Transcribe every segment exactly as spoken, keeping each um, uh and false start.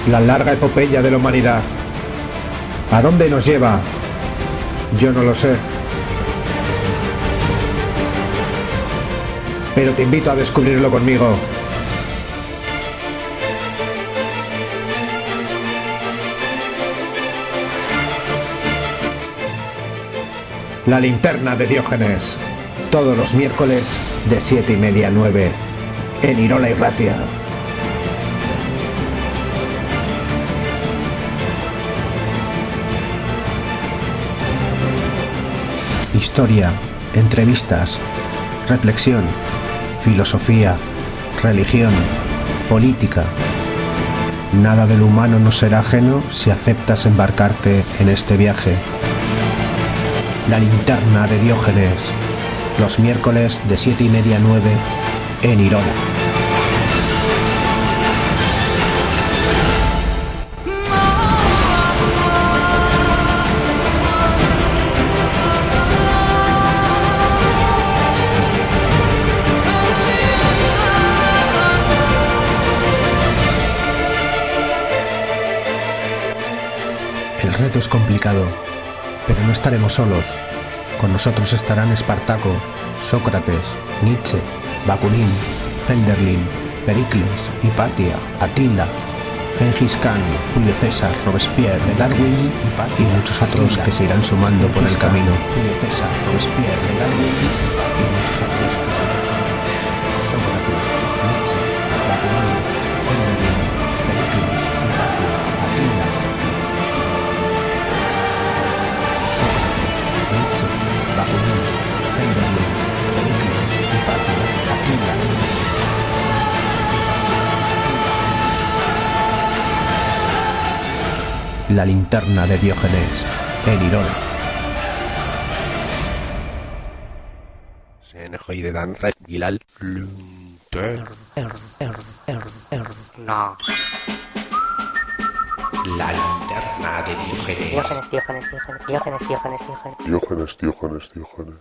La larga epopeya de la humanidad. ¿A dónde nos lleva? Yo no lo sé. Pero te invito a descubrirlo conmigo. La linterna de Diógenes. Todos los miércoles de siete y media a nueve en Irola y Ratia. Historia, entrevistas, reflexión, filosofía, religión, política. Nada del humano nos será ajeno si aceptas embarcarte en este viaje. La linterna de Diógenes, los miércoles de siete y media a nueve en Irola. El reto es complicado, pero no estaremos solos. Con nosotros estarán Espartaco, Sócrates, Nietzsche, Bakunin, Henderlin, Pericles, Hipatia, Atila, Gengis Khan, Julio César, Robespierre, Darwin y muchos otros que se irán sumando por el camino. Julio César, Robespierre, Darwin y muchos otros que se irán sumando. Sócrates, Nietzsche, Bakunin, Henderlin, Pericles, Hipatia, Atila. Nietzsche, Bakunin, Henderlin, Pericles, Hipatia, Atila. La linterna de Diógenes en Irola. Se enojó de Dan Gilal. No. La linterna de Diógenes. Diógenes, Diógenes, Diógenes, Diógenes, Diógenes, Diógenes. Diógenes, Diógenes, Diógenes.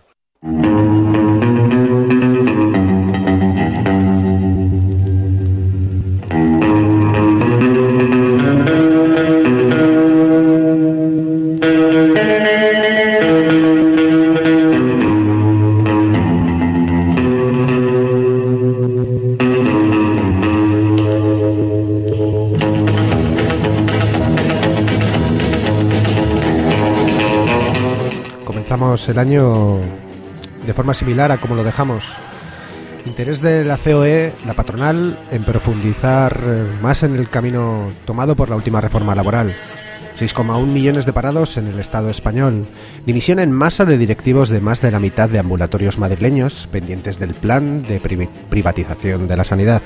Comenzamos el año de forma similar a como lo dejamos. Interés de la C O E, la patronal, en profundizar más en el camino tomado por la última reforma laboral. seis coma uno millones de parados en el Estado español. Dimisión en masa de directivos de más de la mitad de ambulatorios madrileños pendientes del plan de pri- privatización de la sanidad.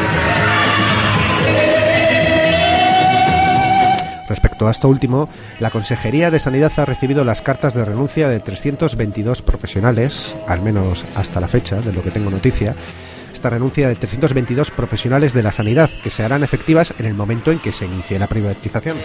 Respecto a esto último, la Consejería de Sanidad ha recibido las cartas de renuncia de trescientos veintidós profesionales, al menos hasta la fecha, de lo que tengo noticia, esta renuncia de trescientos veintidós profesionales de la sanidad, que se harán efectivas en el momento en que se inicie la privatización.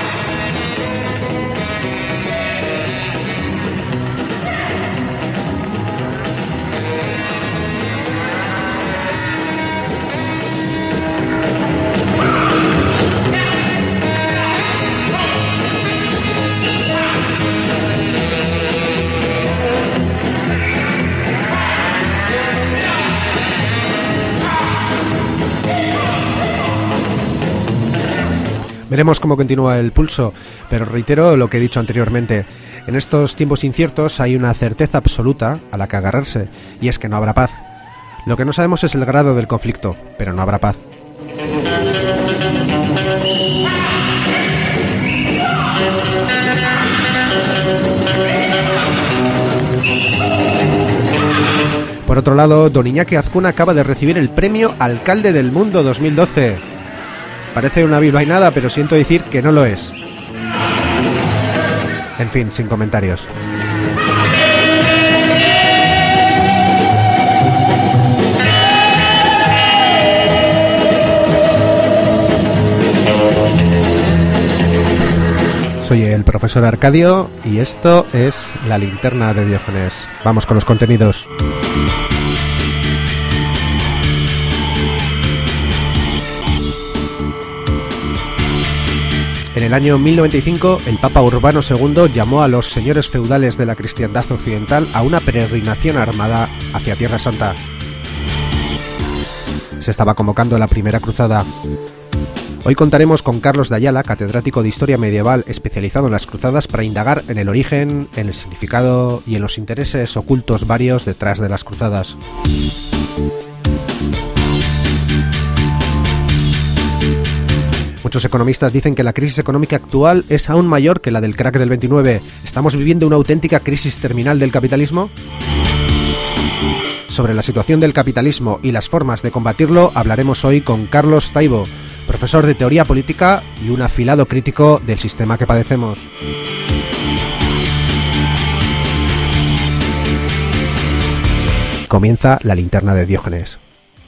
Veremos cómo continúa el pulso, pero reitero lo que he dicho anteriormente. En estos tiempos inciertos hay una certeza absoluta a la que agarrarse, y es que no habrá paz. Lo que no sabemos es el grado del conflicto, pero no habrá paz. Por otro lado, don Iñaki Azcuna acaba de recibir el premio Alcalde del Mundo dos mil doce. Parece una bilbainada, pero siento decir que no lo es. En fin, sin comentarios. Soy el profesor Arcadio y esto es La Linterna de Diógenes. Vamos con los contenidos. el año mil noventa y cinco, el Papa Urbano segundo llamó a los señores feudales de la cristiandad occidental a una peregrinación armada hacia Tierra Santa. Se estaba convocando la primera cruzada. Hoy contaremos con Carlos de Ayala, catedrático de Historia Medieval especializado en las cruzadas, para indagar en el origen, en el significado y en los intereses ocultos varios detrás de las cruzadas. Muchos economistas dicen que la crisis económica actual es aún mayor que la del crack del veintinueve. ¿Estamos viviendo una auténtica crisis terminal del capitalismo? Sobre la situación del capitalismo y las formas de combatirlo hablaremos hoy con Carlos Taibo, profesor de Teoría Política y un afilado crítico del sistema que padecemos. Comienza la linterna de Diógenes.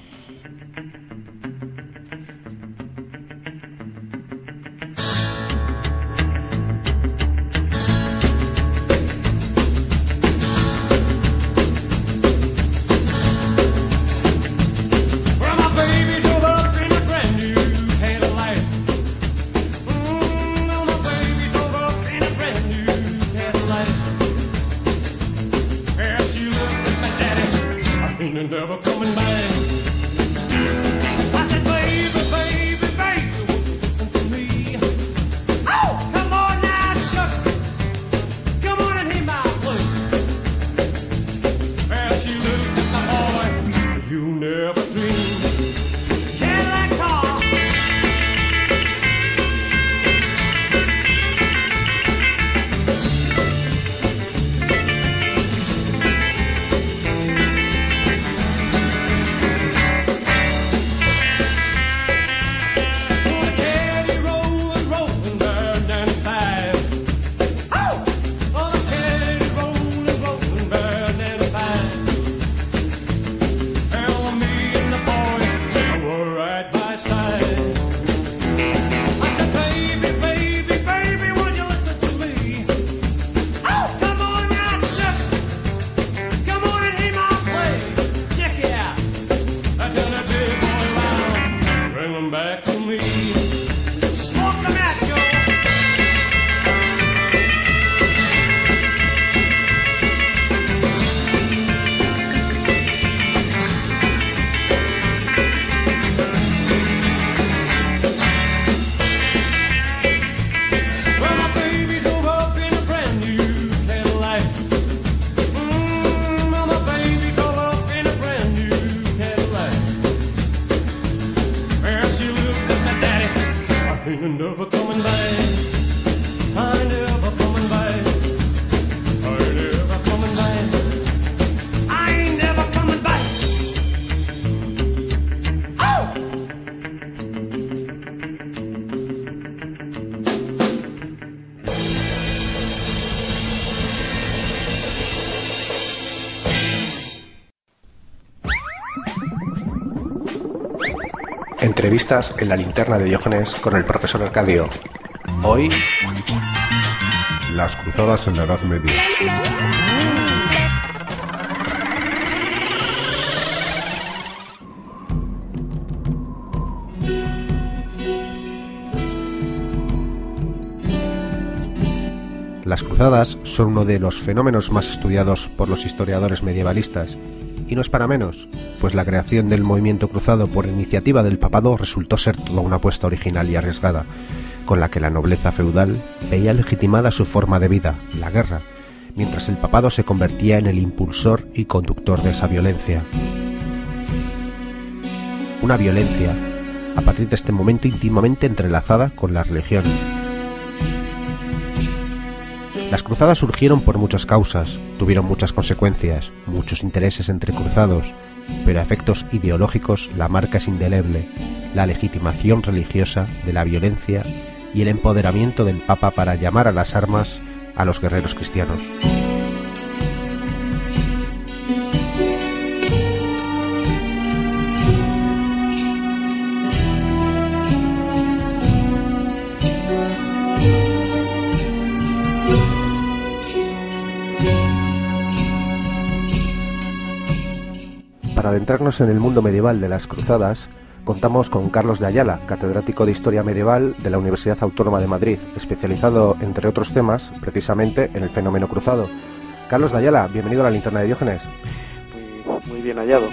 Entrevistas en la linterna de Diógenes con el profesor Arcadio. Hoy, las cruzadas en la Edad Media. Las cruzadas son uno de los fenómenos más estudiados por los historiadores medievalistas, y no es para menos, pues la creación del movimiento cruzado por iniciativa del papado resultó ser toda una apuesta original y arriesgada, con la que la nobleza feudal veía legitimada su forma de vida, la guerra, mientras el papado se convertía en el impulsor y conductor de esa violencia. Una violencia, a partir de este momento íntimamente entrelazada con la religión. Las cruzadas surgieron por muchas causas, tuvieron muchas consecuencias, muchos intereses entre cruzados, pero a efectos ideológicos la marca es indeleble, la legitimación religiosa de la violencia y el empoderamiento del Papa para llamar a las armas a los guerreros cristianos. Para adentrarnos en el mundo medieval de las cruzadas, contamos con Carlos de Ayala, catedrático de Historia Medieval de la Universidad Autónoma de Madrid, especializado, entre otros temas, precisamente en el fenómeno cruzado. Carlos de Ayala, bienvenido a la Linterna de Diógenes. Muy, muy bien hallado.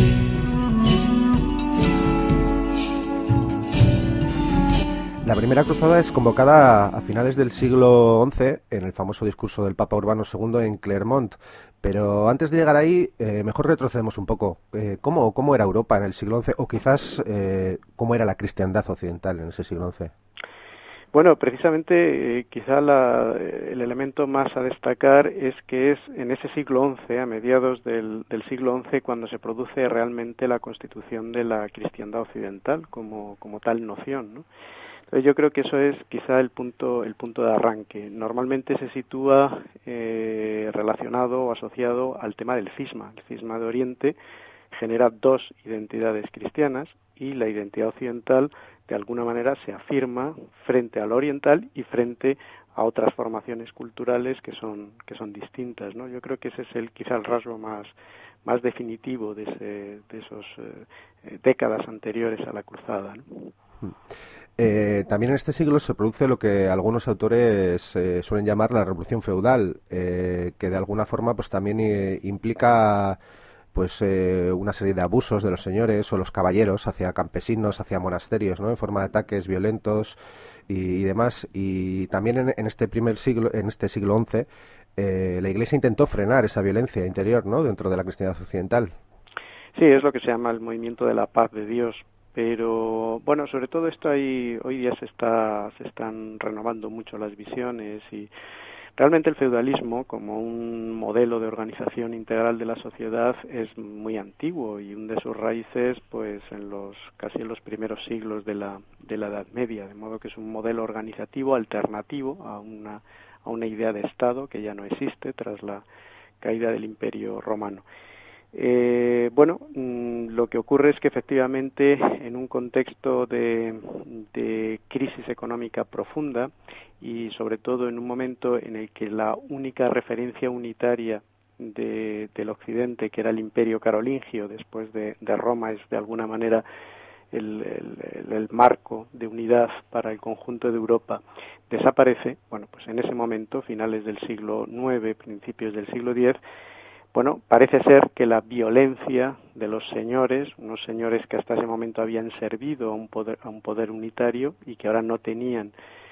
La primera cruzada es convocada a finales del siglo once en el famoso discurso del Papa Urbano segundo en Clermont. Pero antes de llegar ahí, eh, mejor retrocedemos un poco. Eh, ¿cómo, ¿Cómo era Europa en el siglo once? O quizás, eh, ¿cómo era la cristiandad occidental en ese siglo once? Bueno, precisamente eh, quizá la, el elemento más a destacar es que es en ese siglo once, a mediados del, del siglo once, cuando se produce realmente la constitución de la cristiandad occidental como, como tal noción, ¿no? Entonces yo creo que eso es quizá el punto el punto de arranque. Normalmente se sitúa eh, relacionado o asociado al tema del cisma. El cisma de Oriente genera dos identidades cristianas y la identidad occidental de alguna manera se afirma frente al oriental y frente a otras formaciones culturales que son que son distintas, ¿no? Yo creo que ese es el quizá el rasgo más más definitivo de ese, de esos eh, décadas anteriores a la cruzada, ¿no? Eh, también en este siglo se produce lo que algunos autores eh, suelen llamar la revolución feudal, eh, que de alguna forma pues también eh, implica pues eh, una serie de abusos de los señores o los caballeros hacia campesinos, hacia monasterios, ¿no? En forma de ataques violentos y, y demás. Y también en, en este primer siglo, en este siglo once, eh, la Iglesia intentó frenar esa violencia interior, ¿no? Dentro de la cristiandad occidental. Sí, es lo que se llama el movimiento de la paz de Dios. Pero bueno, sobre todo esto hay, hoy día se está se están renovando mucho las visiones y realmente el feudalismo como un modelo de organización integral de la sociedad es muy antiguo y hunde sus raíces pues en los casi en los primeros siglos de la de la Edad Media, de modo que es un modelo organizativo alternativo a una a una idea de Estado que ya no existe tras la caída del Imperio Romano. Eh, bueno, mmm, lo que ocurre es que efectivamente en un contexto de, de crisis económica profunda y sobre todo en un momento en el que la única referencia unitaria de, del Occidente, que era el Imperio Carolingio después de, de Roma, es de alguna manera el, el, el marco de unidad para el conjunto de Europa, desaparece. Bueno, pues en ese momento, finales del siglo nueve, principios del siglo diez, bueno, parece ser que la violencia de los señores, unos señores que hasta ese momento habían servido a un poder, a un poder unitario y que ahora no tenían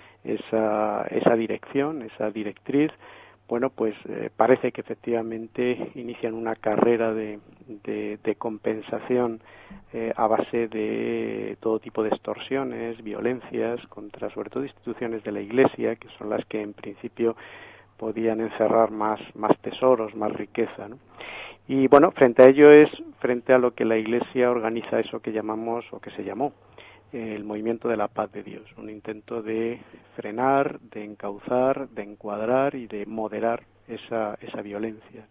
esa, esa dirección, esa directriz, bueno, pues eh, parece que efectivamente inician una carrera de, de, de compensación eh, a base de todo tipo de extorsiones, violencias contra sobre todo instituciones de la Iglesia, que son las que en principio podían encerrar más más tesoros, más riqueza, ¿no? Y bueno, frente a ello es frente a lo que la Iglesia organiza eso que llamamos o que se llamó eh, el movimiento de la paz de Dios, un intento de frenar, de encauzar, de encuadrar y de moderar esa esa violencia.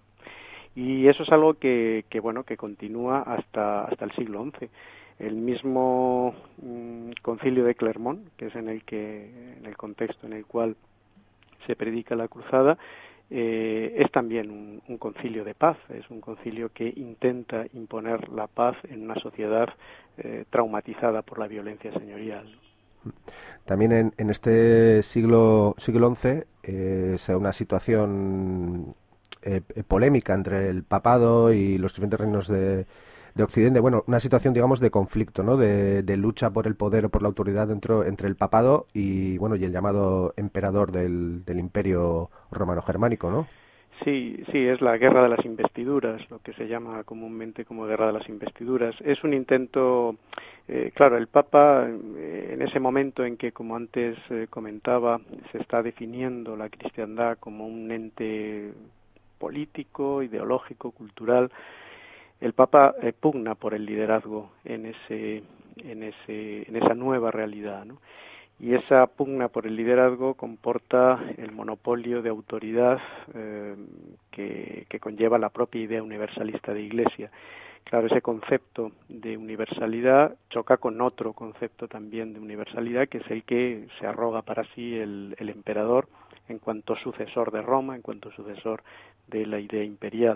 Y eso es algo que que bueno, que continúa hasta hasta el siglo once. El mismo mmm, Concilio de Clermont, que es en el que en el contexto en el cual se predica la cruzada, eh, es también un, un concilio de paz, es un concilio que intenta imponer la paz en una sociedad eh, traumatizada por la violencia señorial. También en, en este siglo siglo once eh, se da una situación eh, polémica entre el papado y los diferentes reinos de de Occidente, bueno, una situación, digamos, de conflicto, ¿no? De, de lucha por el poder o por la autoridad dentro entre el papado y, bueno, y el llamado emperador del, del Imperio Romano-Germánico, ¿no? Sí, sí, es la guerra de las investiduras, lo que se llama comúnmente como guerra de las investiduras. Es un intento, eh, claro, el Papa, eh, en ese momento en que, como antes eh, comentaba, se está definiendo la cristiandad como un ente político, ideológico, cultural, el Papa eh, pugna por el liderazgo en ese, en ese, en esa nueva realidad, ¿no? Y esa pugna por el liderazgo comporta el monopolio de autoridad eh, que, que conlleva la propia idea universalista de Iglesia. Claro, ese concepto de universalidad choca con otro concepto también de universalidad, que es el que se arroga para sí el, el emperador en cuanto sucesor de Roma, en cuanto sucesor de la idea imperial.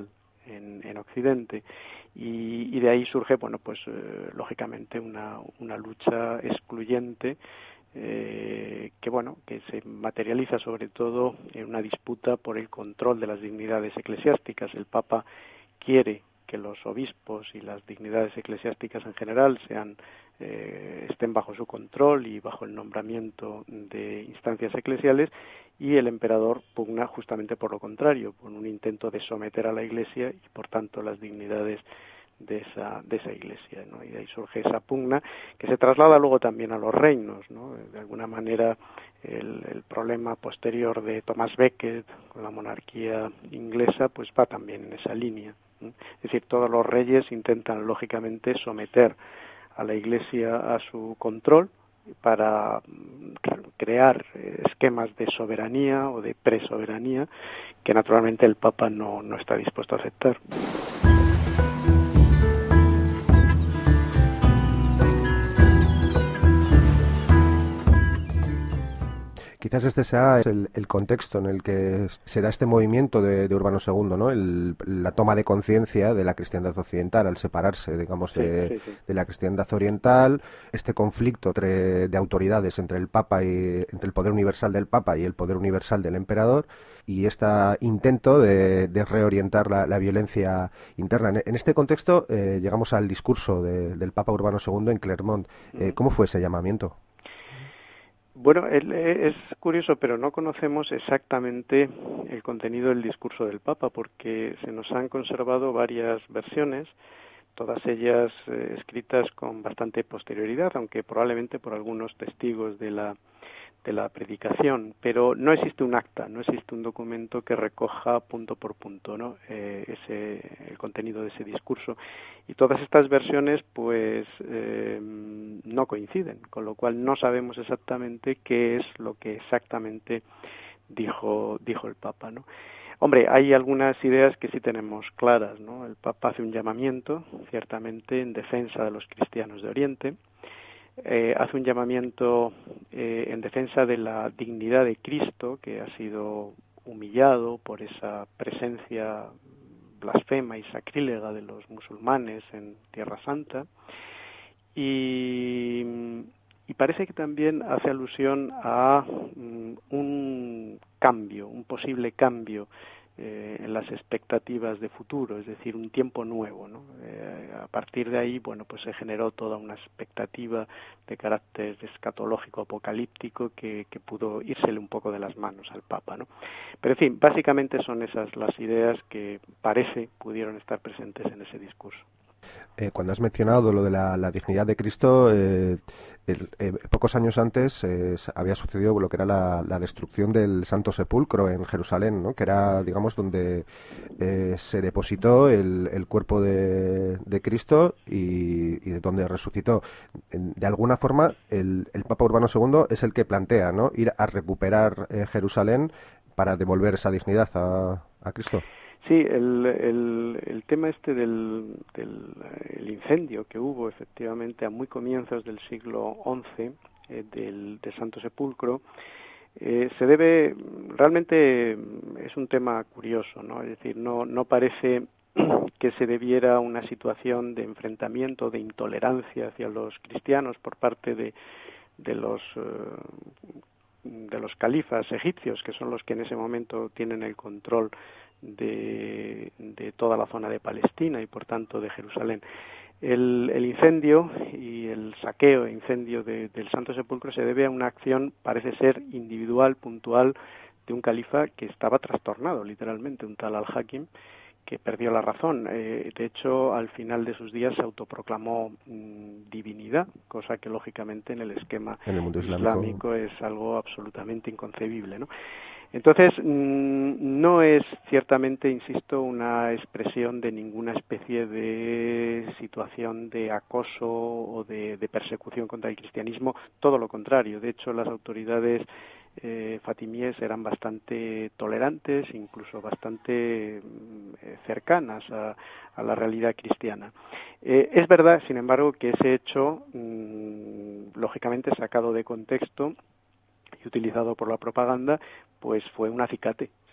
en, en Occidente. Y, y de ahí surge, bueno, pues eh, lógicamente una, una lucha excluyente eh, que, bueno, que se materializa sobre todo en una disputa por el control de las dignidades eclesiásticas. El Papa quiere que los obispos y las dignidades eclesiásticas en general sean eh, estén bajo su control y bajo el nombramiento de instancias eclesiales, y el emperador pugna justamente por lo contrario, por un intento de someter a la Iglesia y por tanto las dignidades de esa de esa Iglesia, ¿no? Y de ahí surge esa pugna que se traslada luego también a los reinos, ¿no? De alguna manera el, el problema posterior de Thomas Becket con la monarquía inglesa pues va también en esa línea, ¿no? Es decir, todos los reyes intentan lógicamente someter a la Iglesia a su control para crear esquemas de soberanía o de presoberanía que naturalmente el Papa no, no está dispuesto a aceptar. Quizás este sea el, el contexto en el que se da este movimiento de, de Urbano segundo, ¿no? El, la toma de conciencia de la cristiandad occidental al separarse, digamos, de, sí, sí, sí. de la cristiandad oriental, este conflicto entre, de autoridades entre el Papa y entre el poder universal del Papa y el poder universal del emperador, y este intento de, de reorientar la, la violencia interna. En, en este contexto eh, llegamos al discurso de, del Papa Urbano segundo en Clermont. Eh, ¿Cómo fue ese llamamiento? Bueno, es curioso, pero no conocemos exactamente el contenido del discurso del Papa, porque se nos han conservado varias versiones, todas ellas eh, escritas con bastante posterioridad, aunque probablemente por algunos testigos de la de la predicación, pero no existe un acta, no existe un documento que recoja punto por punto, ¿no? eh, ese el contenido de ese discurso, y todas estas versiones pues eh, no coinciden, con lo cual no sabemos exactamente qué es lo que exactamente dijo dijo el Papa, ¿no? Hombre, hay algunas ideas que sí tenemos claras, ¿no? El Papa hace un llamamiento, ciertamente, en defensa de los cristianos de Oriente. Eh, hace un llamamiento eh, en defensa de la dignidad de Cristo, que ha sido humillado por esa presencia blasfema y sacrílega de los musulmanes en Tierra Santa, y, y parece que también hace alusión a um, un cambio, un posible cambio Eh, en las expectativas de futuro, es decir, un tiempo nuevo, ¿no? Eh, a partir de ahí, bueno, pues se generó toda una expectativa de carácter escatológico, apocalíptico, que, que pudo írsele un poco de las manos al Papa, ¿no? Pero, en fin, básicamente son esas las ideas que parece pudieron estar presentes en ese discurso. Eh, cuando has mencionado lo de la, la dignidad de Cristo, eh, el, eh, pocos años antes eh, había sucedido lo que era la, la destrucción del Santo Sepulcro en Jerusalén, ¿no? Que era, digamos, donde eh, se depositó el, el cuerpo de, de Cristo y, y de donde resucitó. De alguna forma, el, el Papa Urbano segundo es el que plantea, ¿no?, ir a recuperar eh, Jerusalén para devolver esa dignidad a, a Cristo. Sí, el, el, el tema este del, del el incendio que hubo efectivamente a muy comienzos del siglo once eh, del, del Santo Sepulcro eh, se debe, realmente es un tema curioso, ¿no? Es decir, no, no parece que se debiera a una situación de enfrentamiento, de intolerancia hacia los cristianos por parte de, de los eh, de los califas egipcios, que son los que en ese momento tienen el control de, de toda la zona de Palestina y por tanto de Jerusalén. El, el incendio y el saqueo e incendio de, del Santo Sepulcro se debe a una acción, parece ser individual, puntual, de un califa que estaba trastornado, literalmente, un tal al-Hakim, que perdió la razón. Eh, de hecho, al final de sus días se autoproclamó mmm, divinidad, cosa que lógicamente en el esquema en el mundo islámico, islámico es algo absolutamente inconcebible, ¿no? Entonces, mmm, no es ciertamente, insisto, una expresión de ninguna especie de situación de acoso o de, de persecución contra el cristianismo, todo lo contrario. De hecho, las autoridades Eh, fatimíes eran bastante tolerantes, incluso bastante eh, cercanas a, a la realidad cristiana. Eh, es verdad, sin embargo, que ese hecho, mmm, lógicamente sacado de contexto y utilizado por la propaganda, pues fue un acicate,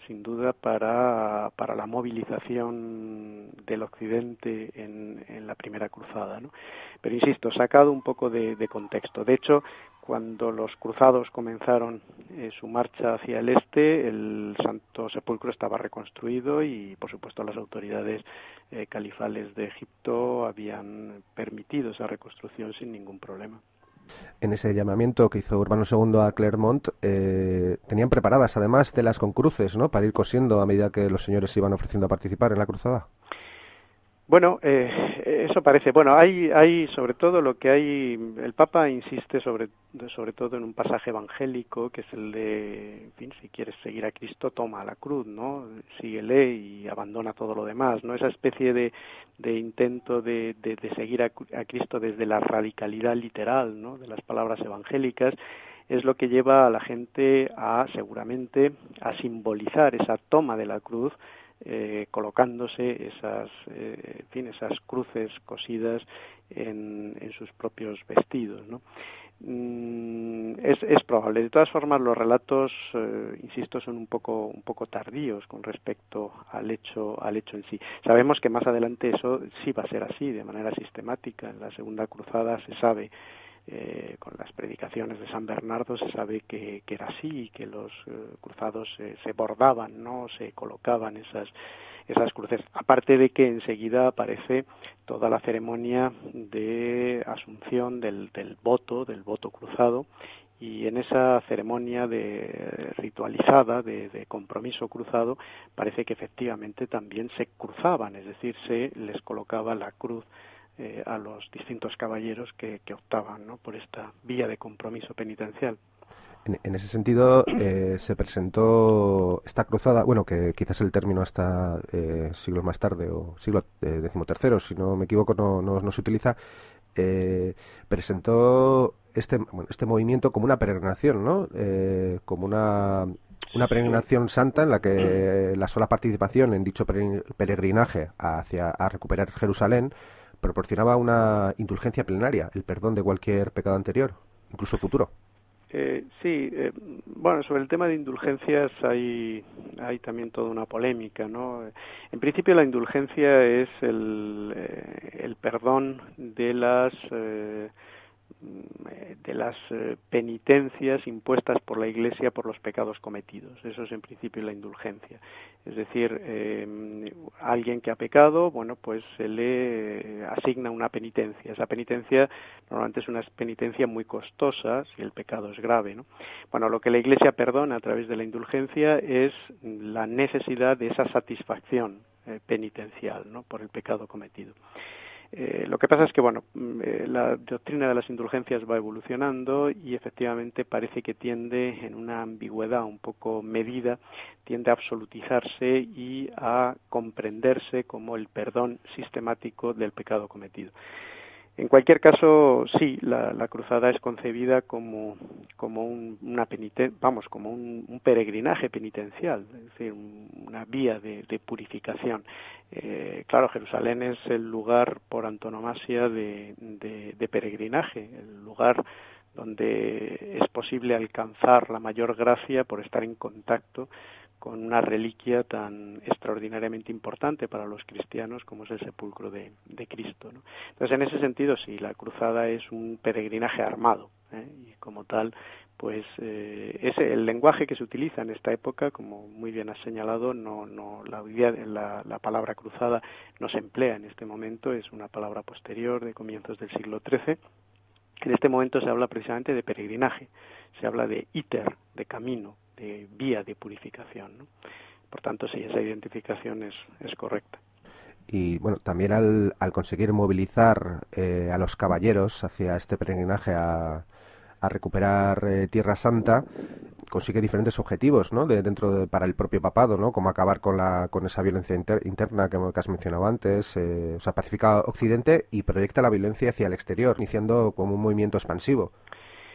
sin duda, para, para la movilización del Occidente en, en la Primera Cruzada, ¿no? Pero insisto, sacado un poco de, de contexto. De hecho, cuando los cruzados comenzaron eh, su marcha hacia el este, el Santo Sepulcro estaba reconstruido y, por supuesto, las autoridades eh, califales de Egipto habían permitido esa reconstrucción sin ningún problema. En ese llamamiento que hizo Urbano segundo a Clermont, eh, tenían preparadas además telas con cruces, ¿no?, para ir cosiendo a medida que los señores se iban ofreciendo a participar en la cruzada. Bueno, eh, eso parece. Bueno, hay, hay sobre todo lo que hay. El Papa insiste sobre, sobre todo en un pasaje evangélico que es el de, en fin, si quieres seguir a Cristo, toma la cruz, ¿no? Síguele y abandona todo lo demás, ¿no? Esa especie de, de intento de, de, de seguir a, a Cristo desde la radicalidad literal, ¿no?, de las palabras evangélicas, es lo que lleva a la gente a, seguramente, a simbolizar esa toma de la cruz. Eh, colocándose esas, eh, en fin, esas cruces cosidas en, en sus propios vestidos, ¿no? Mm, es, es probable. De todas formas, los relatos, eh, insisto, son un poco, un poco tardíos con respecto al hecho, al hecho en sí. Sabemos que más adelante eso sí va a ser así, de manera sistemática. En la Segunda Cruzada se sabe. Eh, con las predicaciones de San Bernardo se sabe que, que era así, que los eh, cruzados eh, se bordaban, no se colocaban esas esas cruces, aparte de que enseguida aparece toda la ceremonia de asunción del, del voto, del voto cruzado, y en esa ceremonia de ritualizada de, de compromiso cruzado parece que efectivamente también se cruzaban, es decir, se les colocaba la cruz Eh, a los distintos caballeros que, que optaban, ¿no?, por esta vía de compromiso penitencial. En, en ese sentido, eh, se presentó esta cruzada, bueno, que quizás el término hasta eh, siglos más tarde, o siglo eh, decimotercero, si no me equivoco, no, no, no se utiliza, eh, presentó este, bueno, este movimiento como una peregrinación, ¿no?, eh, como una... Una peregrinación santa en la que la sola participación en dicho peregrinaje hacia a recuperar Jerusalén proporcionaba una indulgencia plenaria, el perdón de cualquier pecado anterior, incluso futuro. Eh, sí, eh, bueno, sobre el tema de indulgencias hay, hay también toda una polémica, ¿no? En principio la indulgencia es el, eh, el perdón de las... Eh, de las eh, penitencias impuestas por la Iglesia por los pecados cometidos. Eso es en principio la indulgencia. Es decir, eh, alguien que ha pecado, bueno, pues se le asigna una penitencia. Esa penitencia normalmente es una penitencia muy costosa si el pecado es grave, ¿no? Bueno, lo que la Iglesia perdona a través de la indulgencia es la necesidad de esa satisfacción eh, penitencial, ¿no?, por el pecado cometido. Eh, lo que pasa es que, bueno, eh, la doctrina de las indulgencias va evolucionando y efectivamente parece que tiende, en una ambigüedad un poco medida, tiende a absolutizarse y a comprenderse como el perdón sistemático del pecado cometido. En cualquier caso, sí, la, la cruzada es concebida como, como un, una peniten, vamos, como un, un peregrinaje penitencial, es decir, un, una vía de, de purificación. Eh, claro, Jerusalén es el lugar por antonomasia de, de, de peregrinaje, el lugar donde es posible alcanzar la mayor gracia por estar en contacto con una reliquia tan extraordinariamente importante para los cristianos como es el sepulcro de, de Cristo, ¿no? Entonces, en ese sentido, sí, la cruzada es un peregrinaje armado, ¿eh? Y como tal, pues eh, ese, el lenguaje que se utiliza en esta época, como muy bien has señalado, no, no, la, la, la palabra cruzada no se emplea en este momento, es una palabra posterior de comienzos del siglo trece. En este momento se habla precisamente de peregrinaje, se habla de iter, de camino, de vía de purificación, ¿no? Por tanto, sí, esa identificación es, es correcta. Y bueno, también al, al conseguir movilizar eh, a los caballeros hacia este peregrinaje a, a recuperar eh, Tierra Santa, consigue diferentes objetivos, ¿no?, de, dentro de, para el propio papado, ¿no?, como acabar con la con esa violencia inter, interna que, que has mencionado antes, eh, o sea, pacifica Occidente y proyecta la violencia hacia el exterior, iniciando como un movimiento expansivo.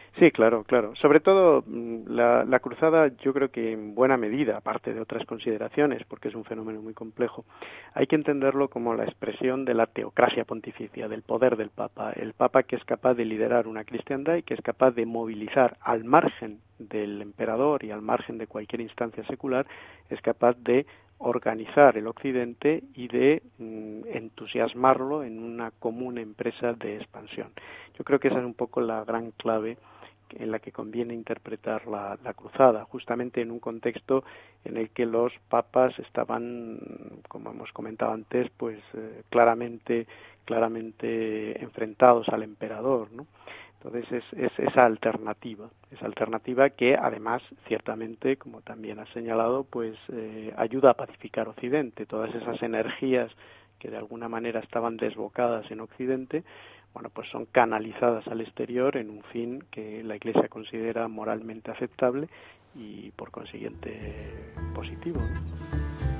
Sí, claro, claro. Sobre todo la, la cruzada, yo creo que en buena medida, aparte de otras consideraciones, porque es un fenómeno muy complejo, hay que entenderlo como la expresión de la teocracia pontificia, del poder del Papa. El Papa que es capaz de liderar una cristiandad y que es capaz de movilizar al margen del emperador y al margen de cualquier instancia secular, es capaz de organizar el Occidente y de mm, entusiasmarlo en una común empresa de expansión. Yo creo que esa es un poco la gran clave en la que conviene interpretar la, la cruzada, justamente en un contexto en el que los papas estaban, como hemos comentado antes, pues eh, claramente, claramente enfrentados al emperador, ¿no? Entonces es, es esa alternativa, esa alternativa que además, ciertamente, como también has señalado, pues eh, ayuda a pacificar Occidente. Todas esas energías que de alguna manera estaban desbocadas en Occidente, bueno, pues son canalizadas al exterior en un fin que la Iglesia considera moralmente aceptable y por consiguiente positivo, ¿no?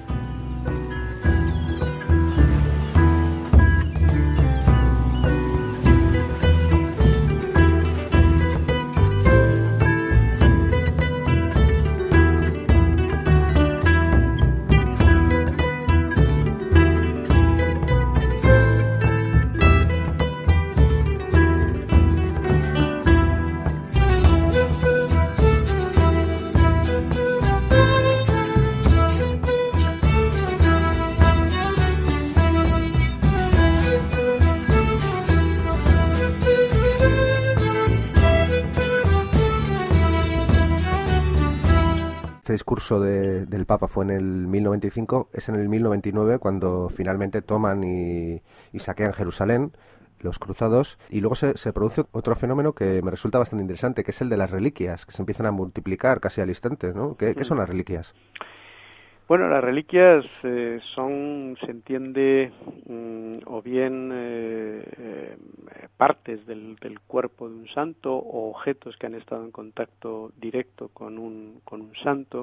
Este discurso de, del Papa fue en el mil noventa y cinco, es en el mil noventa y nueve cuando finalmente toman y, y saquean Jerusalén los cruzados, y luego se, se produce otro fenómeno que me resulta bastante interesante, que es el de las reliquias, que se empiezan a multiplicar casi al instante, ¿no? ¿Qué, qué son las reliquias? Bueno, las reliquias eh, son, se entiende, mmm, o bien eh, eh, partes del, del cuerpo de un santo o objetos que han estado en contacto directo con un, con un santo,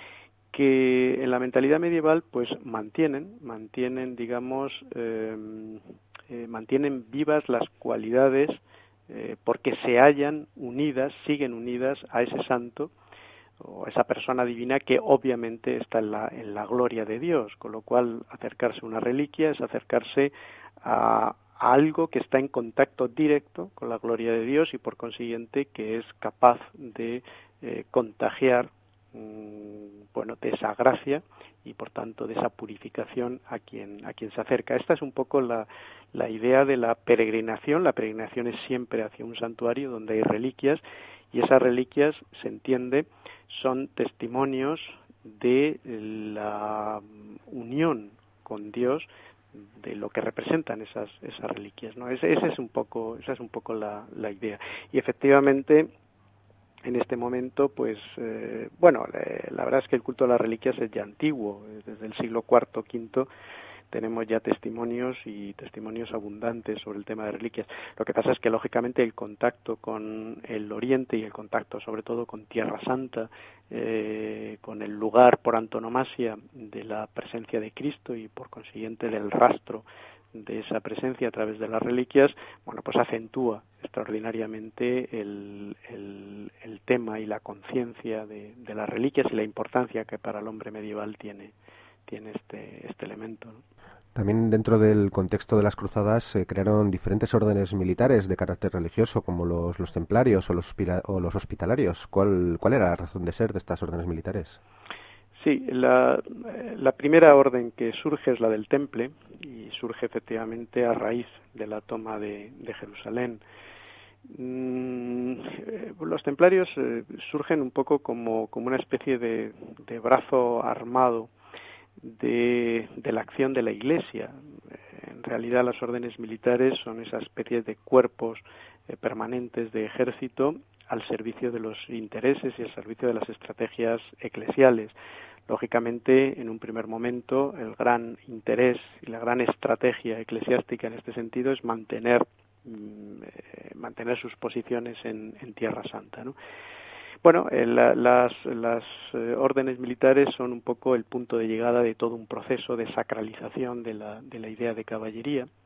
que en la mentalidad medieval pues mantienen, mantienen, digamos, eh, eh, mantienen vivas las cualidades eh, porque se hallan unidas, siguen unidas a ese santo, o esa persona divina que obviamente está en la, en la gloria de Dios, con lo cual acercarse a una reliquia es acercarse a, a algo que está en contacto directo con la gloria de Dios y por consiguiente que es capaz de eh, contagiar mmm, bueno, de esa gracia y por tanto de esa purificación a quien, a quien se acerca. Esta es un poco la, la idea de la peregrinación. La peregrinación es siempre hacia un santuario donde hay reliquias y esas reliquias, se entiende, son testimonios de la unión con Dios, de lo que representan esas esas reliquias, ¿no? Ese, ese es un poco, esa es un poco la, la idea. Y efectivamente, en este momento, pues, eh, bueno, eh, la verdad es que el culto de las reliquias es ya antiguo, desde el siglo cuarto, quinto, tenemos ya testimonios y testimonios abundantes sobre el tema de reliquias. Lo que pasa es que, lógicamente, el contacto con el Oriente y el contacto, sobre todo, con Tierra Santa, eh, con el lugar por antonomasia de la presencia de Cristo y, por consiguiente, del rastro de esa presencia a través de las reliquias, bueno, pues acentúa extraordinariamente el, el, el tema y la conciencia de, de las reliquias y la importancia que para el hombre medieval tiene tiene este, este elemento, ¿no? También dentro del contexto de las cruzadas se crearon diferentes órdenes militares de carácter religioso, como los, los templarios o los, o los hospitalarios. ¿Cuál, ¿Cuál era la razón de ser de estas órdenes militares? Sí, la, la primera orden que surge es la del Temple, y surge efectivamente a raíz de la toma de, de Jerusalén. Mm, los templarios eh, surgen un poco como, como una especie de, de brazo armado De, de la acción de la Iglesia. En realidad las órdenes militares son esas especies de cuerpos eh, permanentes de ejército al servicio de los intereses y al servicio de las estrategias eclesiales. Lógicamente, en un primer momento, el gran interés y la gran estrategia eclesiástica en este sentido es mantener, eh, mantener sus posiciones en, en Tierra Santa, ¿no? Bueno, eh, la, las, las eh, órdenes militares son un poco el punto de llegada de todo un proceso de sacralización de la, de la idea de caballería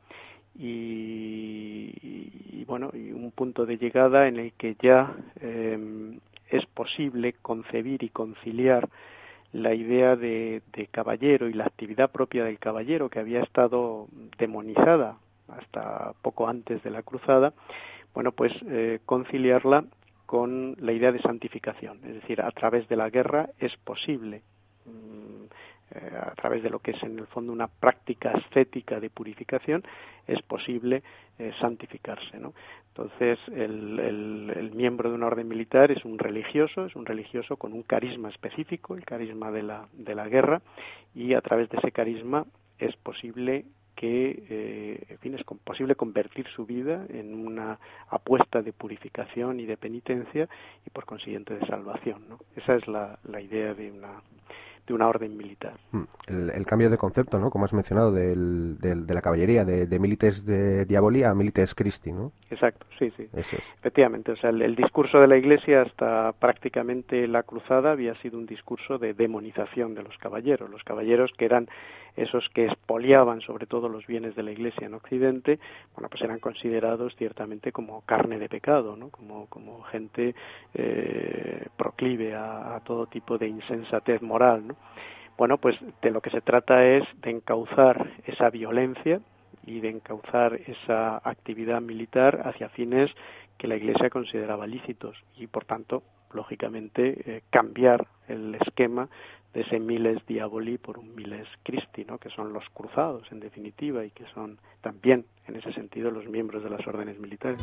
y, y bueno, y un punto de llegada en el que ya eh, es posible concebir y conciliar la idea de, de caballero y la actividad propia del caballero, que había estado demonizada hasta poco antes de la cruzada, bueno, pues eh, conciliarla con la idea de santificación, es decir, a través de la guerra es posible, mmm, eh, a través de lo que es en el fondo una práctica ascética de purificación, es posible eh, santificarse, ¿no? Entonces, el, el, el miembro de una orden militar es un religioso, es un religioso con un carisma específico, el carisma de la, de la guerra, y a través de ese carisma es posible que, eh, en fin, es posible convertir su vida en una apuesta de purificación y de penitencia y, por consiguiente, de salvación, ¿no? Esa es la, la idea de una de una orden militar. El, el cambio de concepto, ¿no? Como has mencionado, del, del, de la caballería, de, de milites de diaboli a milites Christi, ¿no? Exacto, sí, sí. Eso es. Efectivamente, o sea, el, el discurso de la Iglesia hasta prácticamente la cruzada había sido un discurso de demonización de los caballeros. Los caballeros, que eran esos que expoliaban sobre todo los bienes de la Iglesia en Occidente, bueno, pues eran considerados ciertamente como carne de pecado, ¿no? Como, como gente eh, proclive a, a todo tipo de insensatez moral, ¿no? Bueno, pues de lo que se trata es de encauzar esa violencia y de encauzar esa actividad militar hacia fines que la Iglesia consideraba lícitos y, por tanto, lógicamente, eh, cambiar el esquema de ese miles diaboli por un miles Christi, ¿no? Que son los cruzados, en definitiva, y que son también, en ese sentido, los miembros de las órdenes militares.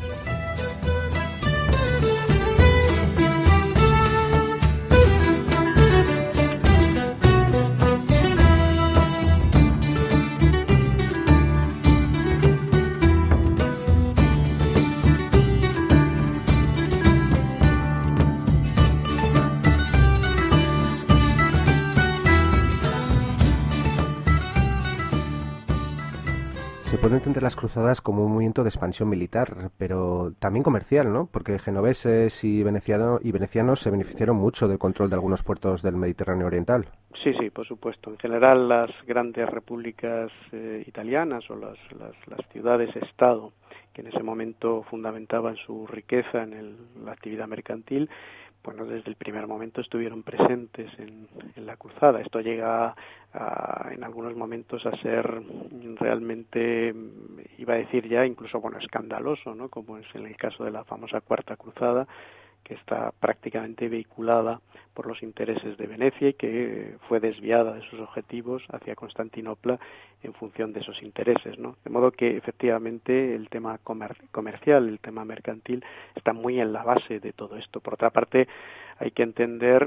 Se puede entender las cruzadas como un movimiento de expansión militar, pero también comercial, ¿no? Porque genoveses y, veneciano, y venecianos se beneficiaron mucho del control de algunos puertos del Mediterráneo oriental. Sí, sí, por supuesto. En general, las grandes repúblicas eh, italianas o las, las, las ciudades-estado, que en ese momento fundamentaban su riqueza en el, la actividad mercantil, bueno, desde el primer momento estuvieron presentes en, en la cruzada. Esto llega a, a, en algunos momentos a ser realmente, iba a decir ya, incluso, bueno, escandaloso, ¿no? Como es en el caso de la famosa Cuarta Cruzada, que está prácticamente vehiculada por los intereses de Venecia y que fue desviada de sus objetivos hacia Constantinopla en función de esos intereses, ¿no? De modo que, efectivamente, el tema comer- comercial, el tema mercantil, está muy en la base de todo esto. Por otra parte, hay que entender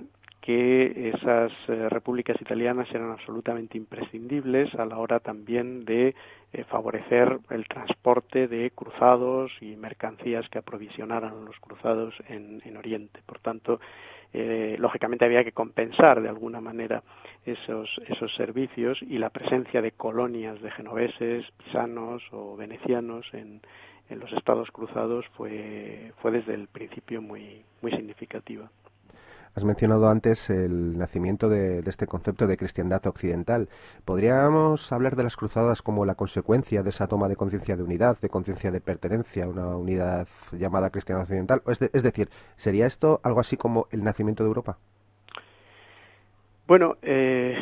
que esas eh, repúblicas italianas eran absolutamente imprescindibles a la hora también de eh, favorecer el transporte de cruzados y mercancías que aprovisionaran a los cruzados en, en Oriente. Por tanto, eh, lógicamente había que compensar de alguna manera esos, esos servicios, y la presencia de colonias de genoveses, pisanos o venecianos en, en los estados cruzados fue, fue desde el principio muy, muy significativa. Has mencionado antes el nacimiento de, de este concepto de cristiandad occidental. ¿Podríamos hablar de las cruzadas como la consecuencia de esa toma de conciencia de unidad, de conciencia de pertenencia a una unidad llamada cristiandad occidental? Es, de, es decir, ¿sería esto algo así como el nacimiento de Europa? Bueno, eh,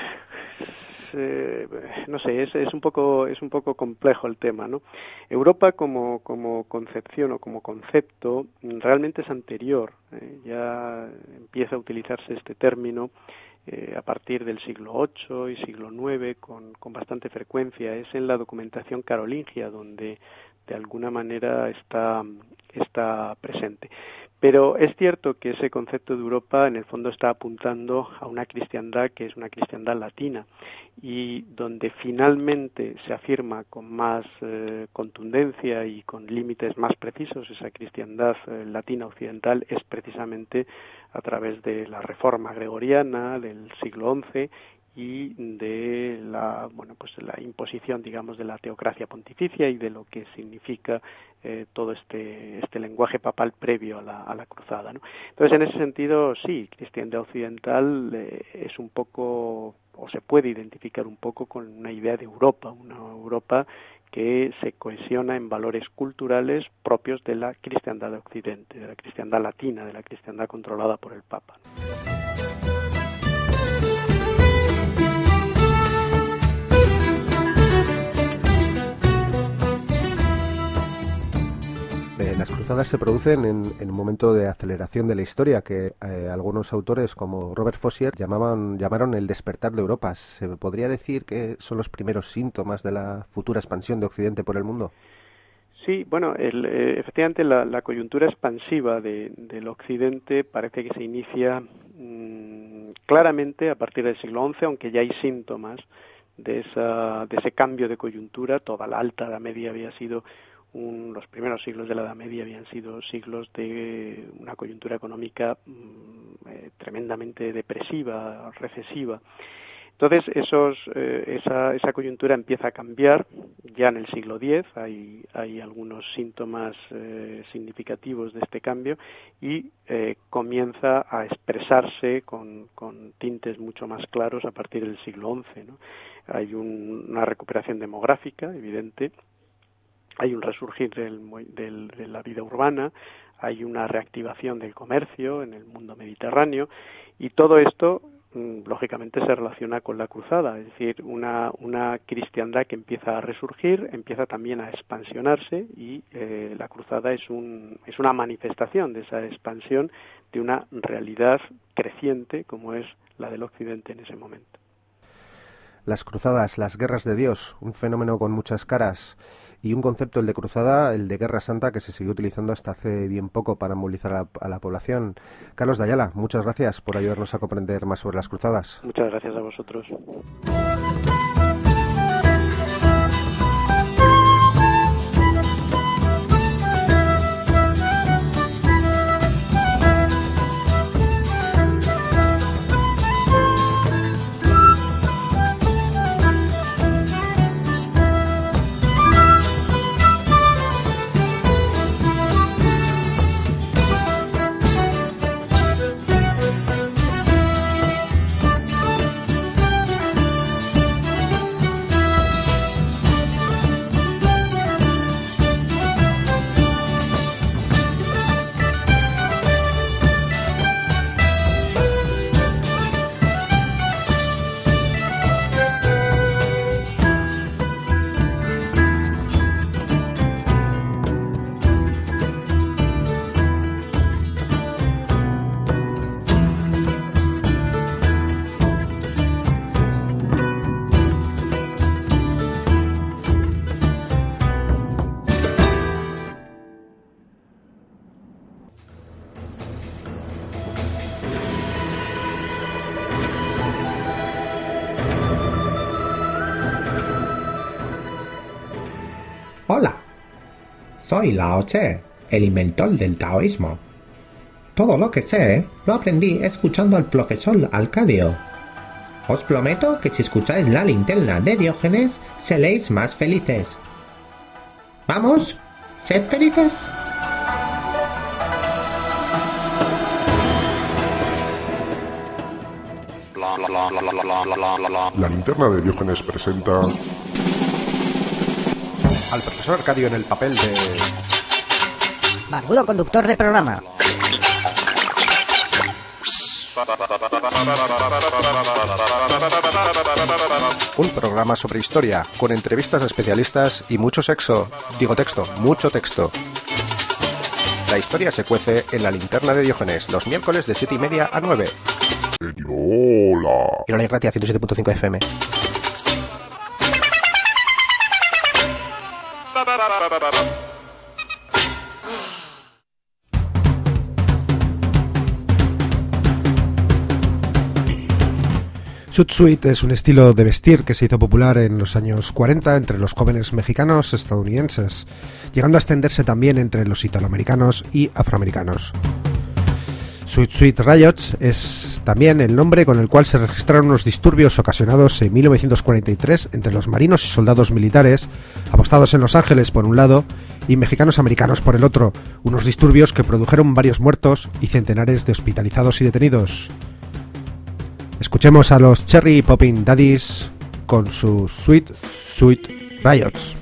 eh, no sé, es, es un poco es un poco complejo el tema, ¿no? Europa como como concepción o como concepto realmente es anterior, eh, ya empieza a utilizarse este término eh, a partir del siglo ocho y siglo nueve con, con bastante frecuencia. Es en la documentación carolingia donde de alguna manera está está presente. Pero es cierto que ese concepto de Europa en el fondo está apuntando a una cristiandad que es una cristiandad latina, y donde finalmente se afirma con más eh, contundencia y con límites más precisos esa cristiandad eh, latina occidental es precisamente a través de la Reforma Gregoriana del siglo once y de la bueno pues la imposición, digamos, de la teocracia pontificia y de lo que significa eh, todo este este lenguaje papal previo a la, a la cruzada, ¿no? Entonces, en ese sentido, sí, cristiandad occidental eh, es un poco o se puede identificar un poco con una idea de Europa, una Europa que se cohesiona en valores culturales propios de la cristiandad de Occidente, de la cristiandad latina, de la cristiandad controlada por el Papa. Eh, las cruzadas se producen en, en un momento de aceleración de la historia que eh, algunos autores como Robert Fossier llamaban, llamaron el despertar de Europa. ¿Se podría decir que son los primeros síntomas de la futura expansión de Occidente por el mundo? Sí, bueno, el, eh, efectivamente la, la coyuntura expansiva de, del Occidente parece que se inicia mmm, claramente a partir del siglo once, aunque ya hay síntomas de, esa, de ese cambio de coyuntura. Toda la Alta Edad Media había sido Un, los primeros siglos de la Edad Media habían sido siglos de una coyuntura económica mmm, eh, tremendamente depresiva, recesiva. Entonces esos, eh, esa, esa coyuntura empieza a cambiar ya en el siglo diez, hay, hay algunos síntomas eh, significativos de este cambio y eh, comienza a expresarse con, con tintes mucho más claros a partir del siglo once, ¿no? Hay un, una recuperación demográfica evidente. Hay un resurgir del, del, de la vida urbana, hay una reactivación del comercio en el mundo mediterráneo y todo esto, lógicamente, se relaciona con la cruzada, es decir, una, una cristiandad que empieza a resurgir, empieza también a expansionarse y eh, la cruzada es, un, es una manifestación de esa expansión de una realidad creciente como es la del Occidente en ese momento. Las cruzadas, las guerras de Dios, un fenómeno con muchas caras. Y un concepto, el de cruzada, el de guerra santa, que se siguió utilizando hasta hace bien poco para movilizar a la, a la población. Carlos de Ayala, muchas gracias por ayudarnos a comprender más sobre las cruzadas. Muchas gracias a vosotros. Hola, soy Lao Tse, el inventor del taoísmo. Todo lo que sé lo aprendí escuchando al profesor Arcadio. Os prometo que si escucháis la linterna de Diógenes, seréis más felices. ¡Vamos! ¡Sed felices! La linterna de Diógenes presenta al profesor Arcadio en el papel de barbudo conductor de programa. Un programa sobre historia, con entrevistas a especialistas y mucho sexo. Digo texto, mucho texto. La historia se cuece en la linterna de Diógenes, los miércoles de siete y media a nueve. Hola. Y no hay gracia, ciento siete punto cinco F M. Suit es un estilo de vestir que se hizo popular en los años cuarenta entre los jóvenes mexicanos estadounidenses, llegando a extenderse también entre los italoamericanos y afroamericanos. Suit Suit Riots es también el nombre con el cual se registraron unos disturbios ocasionados en mil novecientos cuarenta y tres entre los marinos y soldados militares apostados en Los Ángeles por un lado y mexicanos americanos por el otro, unos disturbios que produjeron varios muertos y centenares de hospitalizados y detenidos. Escuchemos a los Cherry Poppin' Daddies con su Sweet Sweet Riots.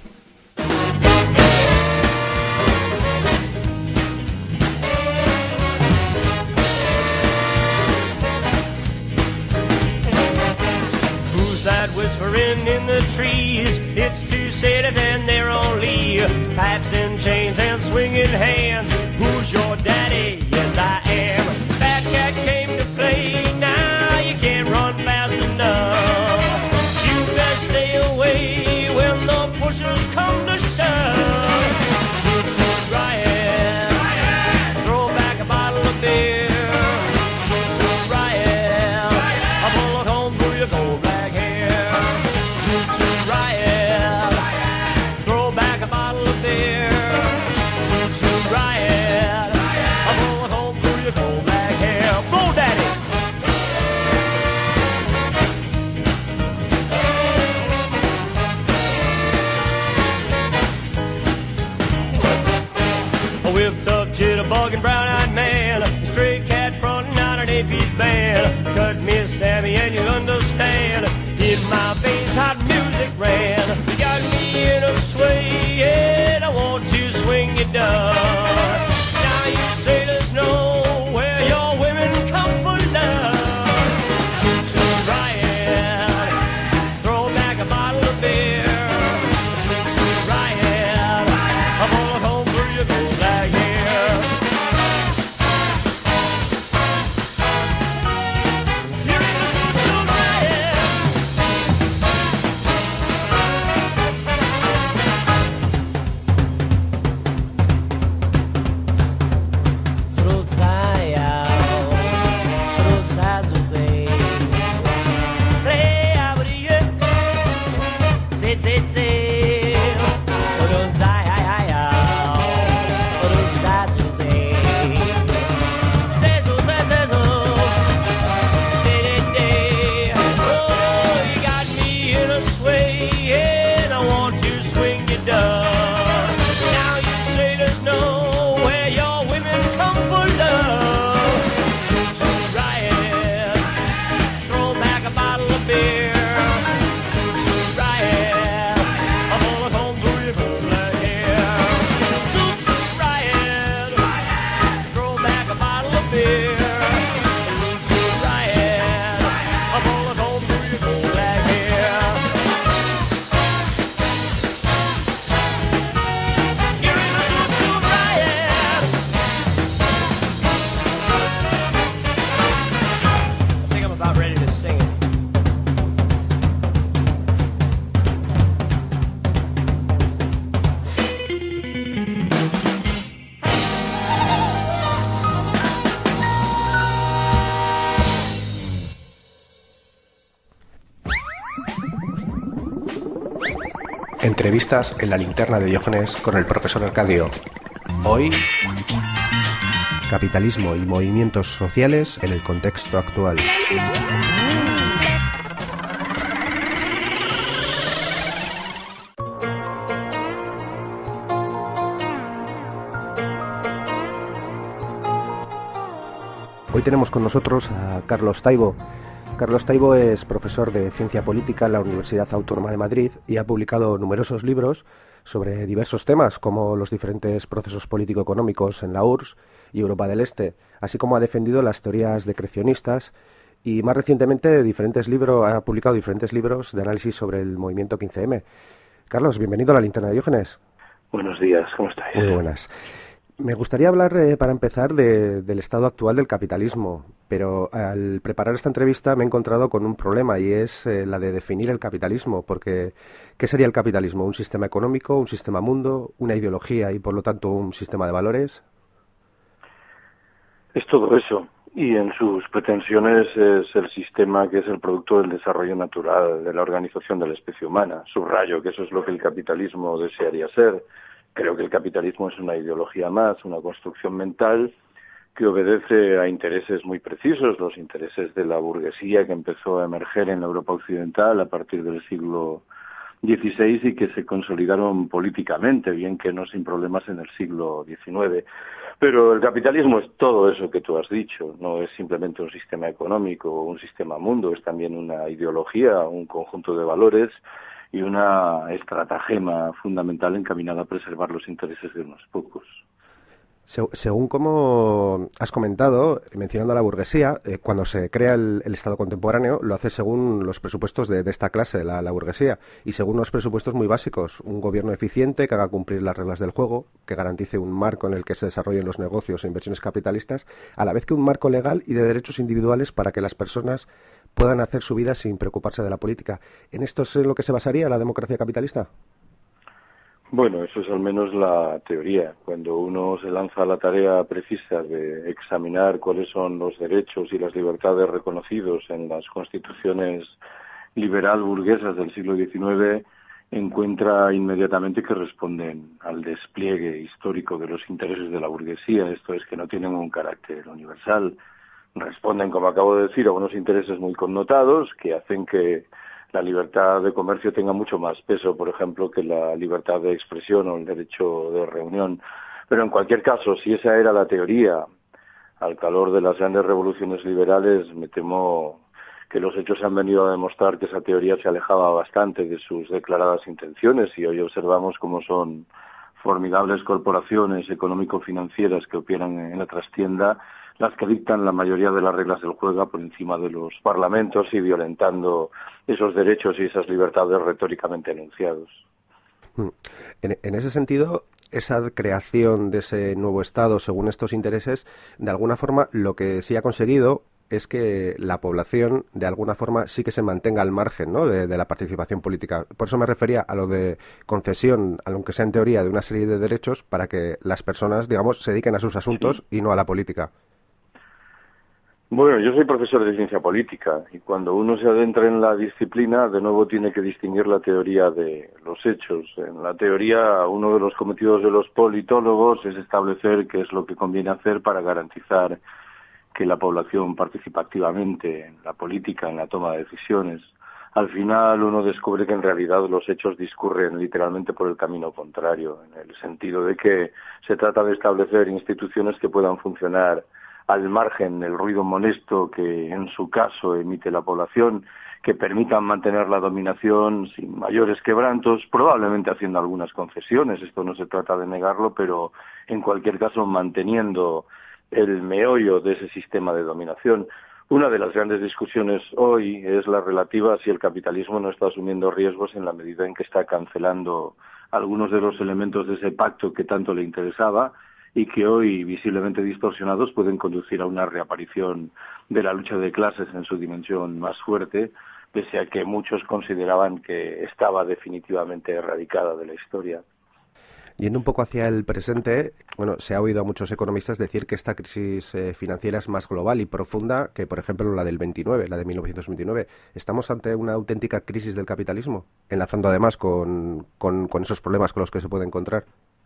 Whispering in the trees, it's two sailors and they're on leave. Pipes and chains and swinging hands. Who's your daddy? Yes, I am. Fat cat came to play. Now you can't run fast enough. You better stay away when the pushers come to shove. Shoot, shoot, riot. Riot. Throw back a bottle of beer. Shoot, shoot, riot. I pull a comb through your gold black hair. Shoot, shoot, riot. Throw back a bottle of beer. Shoot, shoot, riot. I pull a comb through your gold black hair. Blow, daddy. A whipped up, jitterbugging, brown-eyed man, a stray cat fronting out an eight-piece band. Cut me, Sammy, and you'll understand. In my veins, hot music ran. You got me in a sway, and I want to swing it down. Now you sailors know where your women come for love. Shoot, shoot, riot. Throw back a bottle of beer. Shoot, shoot, riot. I'm all home through your gold black hair. You're in the shoot, shoot, riot. Truzzaia, truzza, José. Play, abrir. Sí, sí, sí. Truzzaia, truzza, José. Zezo, zezo. Oh, you got me in a sway, and I want to swing it down. Now you sailors know where your women come for love. Shoot, shoot, riot. Throw back a bottle of beer. Shoot, shoot, riot. I'm all home through your gold black hair. Shoot, shoot, riot. Throw back a bottle of beer. Shoot, shoot, riot. I'm all home through your gold black hair. You're in a shoot, shoot, riot. I think I'm about ready to sing it. Entrevistas en la linterna de Diógenes con el profesor Arcadio. Hoy, capitalismo y movimientos sociales en el contexto actual. Hoy tenemos con nosotros a Carlos Taibo. Carlos Taibo es profesor de Ciencia Política en la Universidad Autónoma de Madrid y ha publicado numerosos libros sobre diversos temas, como los diferentes procesos político-económicos en la U R S S y Europa del Este, así como ha defendido las teorías decrecionistas y, más recientemente, diferentes libros, ha publicado diferentes libros de análisis sobre el movimiento quince eme. Carlos, bienvenido a la linterna de Diógenes. Buenos días, ¿cómo estáis? Muy buenas. Me gustaría hablar, eh, para empezar, de, del estado actual del capitalismo, pero al preparar esta entrevista me he encontrado con un problema y es eh, la de definir el capitalismo, porque ¿qué sería el capitalismo? ¿Un sistema económico, un sistema mundo, una ideología y, por lo tanto, un sistema de valores? Es todo eso, y en sus pretensiones es el sistema que es el producto del desarrollo natural de la organización de la especie humana. Subrayo que eso es lo que el capitalismo desearía ser. Creo que el capitalismo es una ideología más, una construcción mental que obedece a intereses muy precisos, los intereses de la burguesía que empezó a emerger en la Europa occidental a partir del siglo dieciséis y que se consolidaron políticamente, bien que no sin problemas en el siglo diecinueve. Pero el capitalismo es todo eso que tú has dicho, no es simplemente un sistema económico o un sistema mundo, es también una ideología, un conjunto de valores y una estratagema fundamental encaminada a preservar los intereses de unos pocos. Se- según como has comentado, mencionando a la burguesía, eh, cuando se crea el, el Estado contemporáneo, lo hace según los presupuestos de, de esta clase, la, la burguesía, y según unos presupuestos muy básicos. Un gobierno eficiente que haga cumplir las reglas del juego, que garantice un marco en el que se desarrollen los negocios e inversiones capitalistas, a la vez que un marco legal y de derechos individuales para que las personas puedan hacer su vida sin preocuparse de la política. ¿En esto es en lo que se basaría la democracia capitalista? Bueno, eso es al menos la teoría. Cuando uno se lanza a la tarea precisa de examinar cuáles son los derechos y las libertades reconocidos en las constituciones liberal burguesas del siglo diecinueve, encuentra inmediatamente que responden al despliegue histórico de los intereses de la burguesía, esto es, que no tienen un carácter universal. Responden, como acabo de decir, a unos intereses muy connotados que hacen que la libertad de comercio tenga mucho más peso, por ejemplo, que la libertad de expresión o el derecho de reunión. Pero en cualquier caso, si esa era la teoría, al calor de las grandes revoluciones liberales, me temo que los hechos han venido a demostrar que esa teoría se alejaba bastante de sus declaradas intenciones, y hoy observamos cómo son formidables corporaciones económico-financieras que operan en la trastienda las que dictan la mayoría de las reglas del juego por encima de los parlamentos y violentando esos derechos y esas libertades retóricamente enunciados. En, en ese sentido, esa creación de ese nuevo Estado según estos intereses, de alguna forma lo que sí ha conseguido es que la población de alguna forma sí que se mantenga al margen, ¿no?, de, de la participación política. Por eso me refería a lo de concesión, aunque sea en teoría, de una serie de derechos para que las personas, digamos, se dediquen a sus asuntos y no a la política. Bueno, yo soy profesor de ciencia política y cuando uno se adentra en la disciplina, de nuevo tiene que distinguir la teoría de los hechos. En la teoría, uno de los cometidos de los politólogos es establecer qué es lo que conviene hacer para garantizar que la población participa activamente en la política, en la toma de decisiones. Al final uno descubre que en realidad los hechos discurren literalmente por el camino contrario, en el sentido de que se trata de establecer instituciones que puedan funcionar al margen del ruido molesto que en su caso emite la población, que permitan mantener la dominación sin mayores quebrantos, probablemente haciendo algunas concesiones, esto no se trata de negarlo, pero en cualquier caso manteniendo el meollo de ese sistema de dominación. Una de las grandes discusiones hoy es la relativa a si el capitalismo no está asumiendo riesgos en la medida en que está cancelando algunos de los elementos de ese pacto que tanto le interesaba y que hoy, visiblemente distorsionados, pueden conducir a una reaparición de la lucha de clases en su dimensión más fuerte, pese a que muchos consideraban que estaba definitivamente erradicada de la historia. Yendo un poco hacia el presente, bueno, se ha oído a muchos economistas decir que esta crisis eh, financiera es más global y profunda que, por ejemplo, la del veintinueve, la de mil novecientos veintinueve. ¿Estamos ante una auténtica crisis del capitalismo? Enlazando además con, con, con esos problemas con los que se puede encontrar.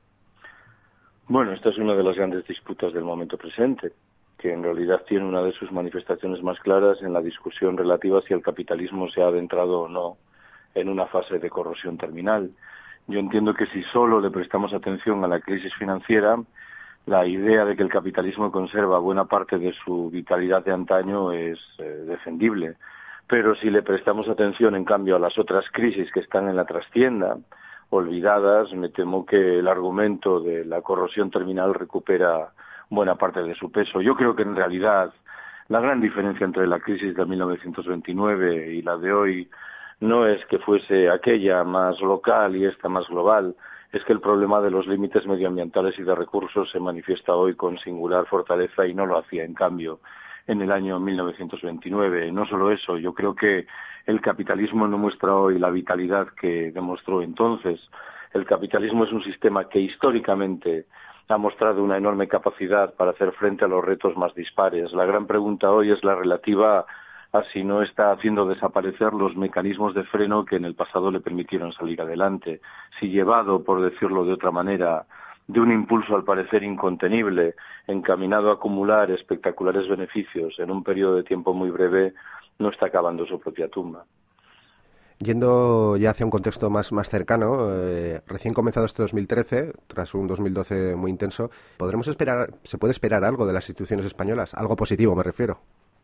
Bueno, esta es una de las grandes disputas del momento presente, que en realidad tiene una de sus manifestaciones más claras en la discusión relativa a si el capitalismo se ha adentrado o no en una fase de corrosión terminal. Yo entiendo que si solo le prestamos atención a la crisis financiera, la idea de que el capitalismo conserva buena parte de su vitalidad de antaño es eh, defendible. Pero si le prestamos atención, en cambio, a las otras crisis que están en la trastienda, olvidadas, me temo que el argumento de la corrosión terminal recupera buena parte de su peso. Yo creo que en realidad la gran diferencia entre la crisis de mil novecientos veintinueve y la de hoy no es que fuese aquella más local y esta más global, es que el problema de los límites medioambientales y de recursos se manifiesta hoy con singular fortaleza y no lo hacía, en cambio, en el año mil novecientos veintinueve. No solo eso, yo creo que el capitalismo no muestra hoy la vitalidad que demostró entonces. El capitalismo es un sistema que históricamente ha mostrado una enorme capacidad para hacer frente a los retos más dispares. La gran pregunta hoy es la relativa a si no está haciendo desaparecer los mecanismos de freno que en el pasado le permitieron salir adelante. Si llevado, por decirlo de otra manera, de un impulso al parecer incontenible, encaminado a acumular espectaculares beneficios en un periodo de tiempo muy breve, no está acabando su propia tumba. Yendo ya hacia un contexto más, más cercano, eh, recién comenzado este dos mil trece, tras un dos mil doce muy intenso, ¿podremos esperar, se puede esperar algo de las instituciones españolas? Algo positivo, me refiero.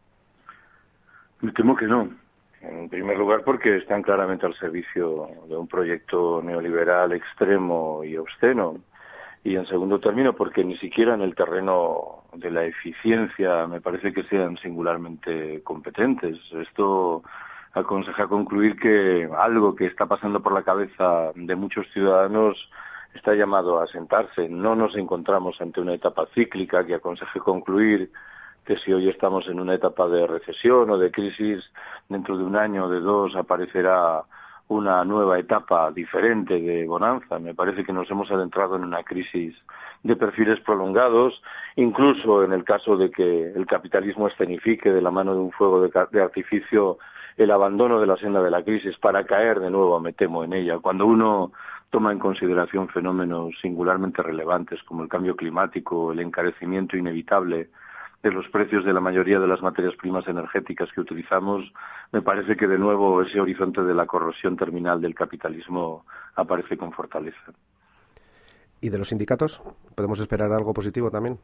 Me temo que no. En primer lugar, porque están claramente al servicio de un proyecto neoliberal extremo y obsceno. Y en segundo término, porque ni siquiera en el terreno de la eficiencia me parece que sean singularmente competentes. Esto aconseja concluir que algo que está pasando por la cabeza de muchos ciudadanos está llamado a sentarse. No nos encontramos ante una etapa cíclica que aconseje concluir que si hoy estamos en una etapa de recesión o de crisis, dentro de un año o de dos aparecerá una nueva etapa diferente de bonanza. Me parece que nos hemos adentrado en una crisis de perfiles prolongados, incluso en el caso de que el capitalismo escenifique de la mano de un fuego de, de artificio el abandono de la senda de la crisis para caer de nuevo, me temo, en ella. Cuando uno toma en consideración fenómenos singularmente relevantes como el cambio climático, el encarecimiento inevitable de los precios de la mayoría de las materias primas energéticas que utilizamos, me parece que de nuevo ese horizonte de la corrosión terminal del capitalismo aparece con fortaleza. ¿Y de los sindicatos? ¿Podemos esperar algo positivo también?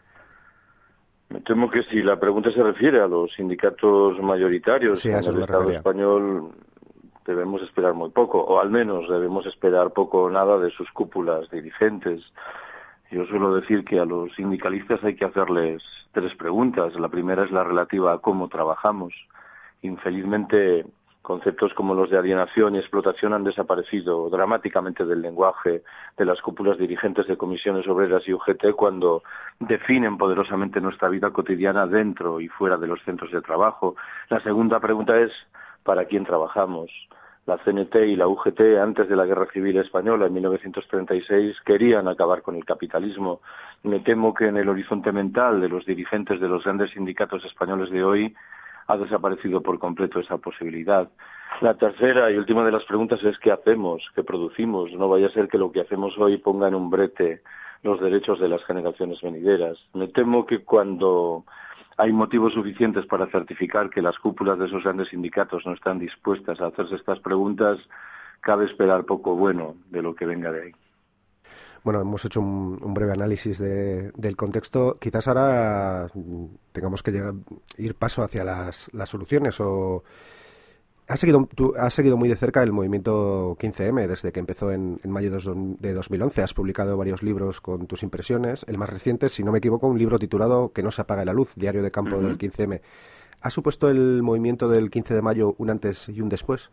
Me temo que si la pregunta se refiere a los sindicatos mayoritarios sí, en el Estado español, debemos esperar muy poco, o al menos debemos esperar poco o nada de sus cúpulas dirigentes. Yo suelo decir que a los sindicalistas hay que hacerles tres preguntas. La primera es la relativa a cómo trabajamos. Infelizmente, conceptos como los de alienación y explotación han desaparecido dramáticamente del lenguaje de las cúpulas dirigentes de comisiones obreras y U G T cuando definen poderosamente nuestra vida cotidiana dentro y fuera de los centros de trabajo. La segunda pregunta es ¿para quién trabajamos? La C N T y la U G T, antes de la Guerra Civil Española, en mil novecientos treinta y seis, querían acabar con el capitalismo. Me temo que en el horizonte mental de los dirigentes de los grandes sindicatos españoles de hoy ha desaparecido por completo esa posibilidad. La tercera y última de las preguntas es ¿qué hacemos? ¿Qué producimos? No vaya a ser que lo que hacemos hoy ponga en un brete los derechos de las generaciones venideras. Me temo que cuando hay motivos suficientes para certificar que las cúpulas de esos grandes sindicatos no están dispuestas a hacerse estas preguntas, cabe esperar poco bueno de lo que venga de ahí. Bueno, hemos hecho un, un breve análisis de, del contexto. Quizás ahora tengamos que llegar, ir paso hacia las, las soluciones. O has seguido, tú has seguido muy de cerca el movimiento quince eme desde que empezó en, en mayo de dos mil once. Has publicado varios libros con tus impresiones. El más reciente, si no me equivoco, un libro titulado Que no se apague la luz, diario de campo uh-huh. del quince eme. ¿Ha supuesto el movimiento del quince de mayo un antes y un después?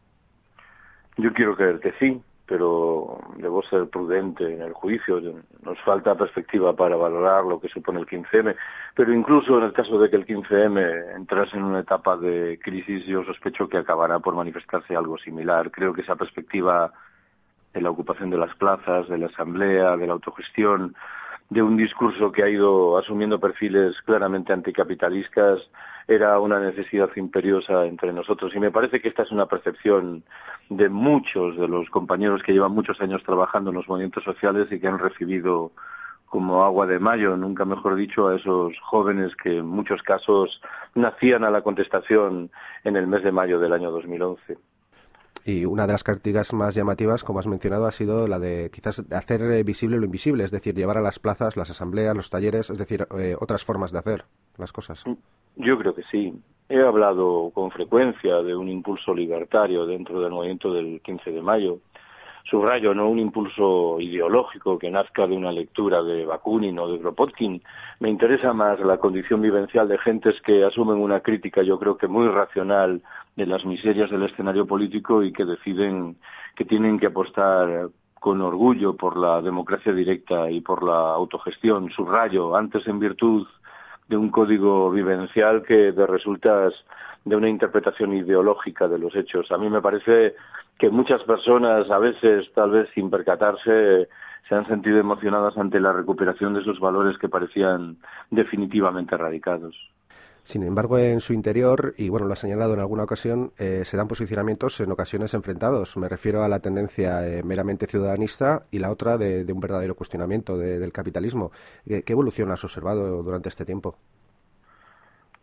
Yo quiero creer que sí, pero debo ser prudente en el juicio. Nos falta perspectiva para valorar lo que supone el quince eme, pero incluso en el caso de que el quince eme entrase en una etapa de crisis, yo sospecho que acabará por manifestarse algo similar. Creo que esa perspectiva de la ocupación de las plazas, de la asamblea, de la autogestión, de un discurso que ha ido asumiendo perfiles claramente anticapitalistas, era una necesidad imperiosa entre nosotros. Y me parece que esta es una percepción de muchos de los compañeros que llevan muchos años trabajando en los movimientos sociales y que han recibido como agua de mayo, nunca mejor dicho, a esos jóvenes que en muchos casos nacían a la contestación en el mes de mayo del año dos mil once. Y una de las características más llamativas, como has mencionado, ha sido la de quizás hacer visible lo invisible, es decir, llevar a las plazas, las asambleas, los talleres, es decir, eh, otras formas de hacer las cosas. Yo creo que sí. He hablado con frecuencia de un impulso libertario dentro del movimiento del quince de mayo. Subrayo, no un impulso ideológico que nazca de una lectura de Bakunin o de Kropotkin. Me interesa más la condición vivencial de gentes que asumen una crítica, yo creo que muy racional, de las miserias del escenario político y que deciden que tienen que apostar con orgullo por la democracia directa y por la autogestión. Subrayo, antes en virtud de un código vivencial que de resultas de una interpretación ideológica de los hechos. A mí me parece que muchas personas, a veces, tal vez sin percatarse, se han sentido emocionadas ante la recuperación de esos valores que parecían definitivamente erradicados. Sin embargo, en su interior, y bueno, lo ha señalado en alguna ocasión, eh, se dan posicionamientos en ocasiones enfrentados. Me refiero a la tendencia eh, meramente ciudadanista y la otra de, de un verdadero cuestionamiento de, del capitalismo. ¿Qué, ¿Qué evolución has observado durante este tiempo?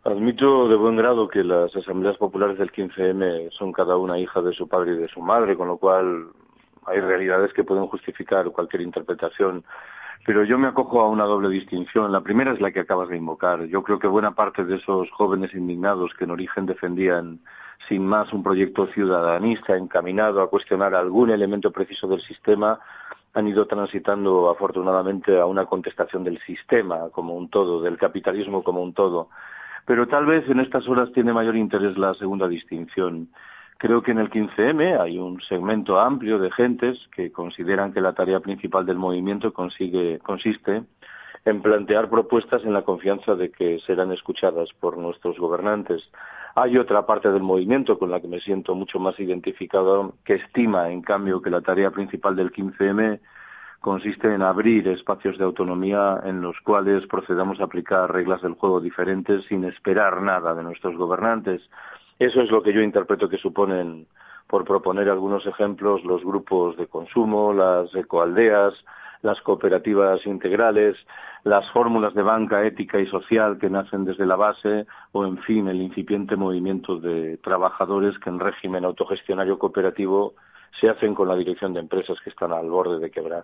Admito de buen grado que las asambleas populares del quince eme son cada una hija de su padre y de su madre, con lo cual hay realidades que pueden justificar cualquier interpretación. Pero yo me acojo a una doble distinción. La primera es la que acabas de invocar. Yo creo que buena parte de esos jóvenes indignados que en origen defendían sin más un proyecto ciudadanista encaminado a cuestionar algún elemento preciso del sistema han ido transitando afortunadamente a una contestación del sistema como un todo, del capitalismo como un todo. Pero tal vez en estas horas tiene mayor interés la segunda distinción. Creo que en el quince eme hay un segmento amplio de gentes que consideran que la tarea principal del movimiento consigue, consiste en plantear propuestas en la confianza de que serán escuchadas por nuestros gobernantes. Hay otra parte del movimiento con la que me siento mucho más identificado, que estima, en cambio, que la tarea principal del quince eme consiste en abrir espacios de autonomía en los cuales procedamos a aplicar reglas del juego diferentes sin esperar nada de nuestros gobernantes. Eso es lo que yo interpreto que suponen, por proponer algunos ejemplos, los grupos de consumo, las ecoaldeas, las cooperativas integrales, las fórmulas de banca ética y social que nacen desde la base, o en fin, el incipiente movimiento de trabajadores que en régimen autogestionario cooperativo se hacen con la dirección de empresas que están al borde de quebrar.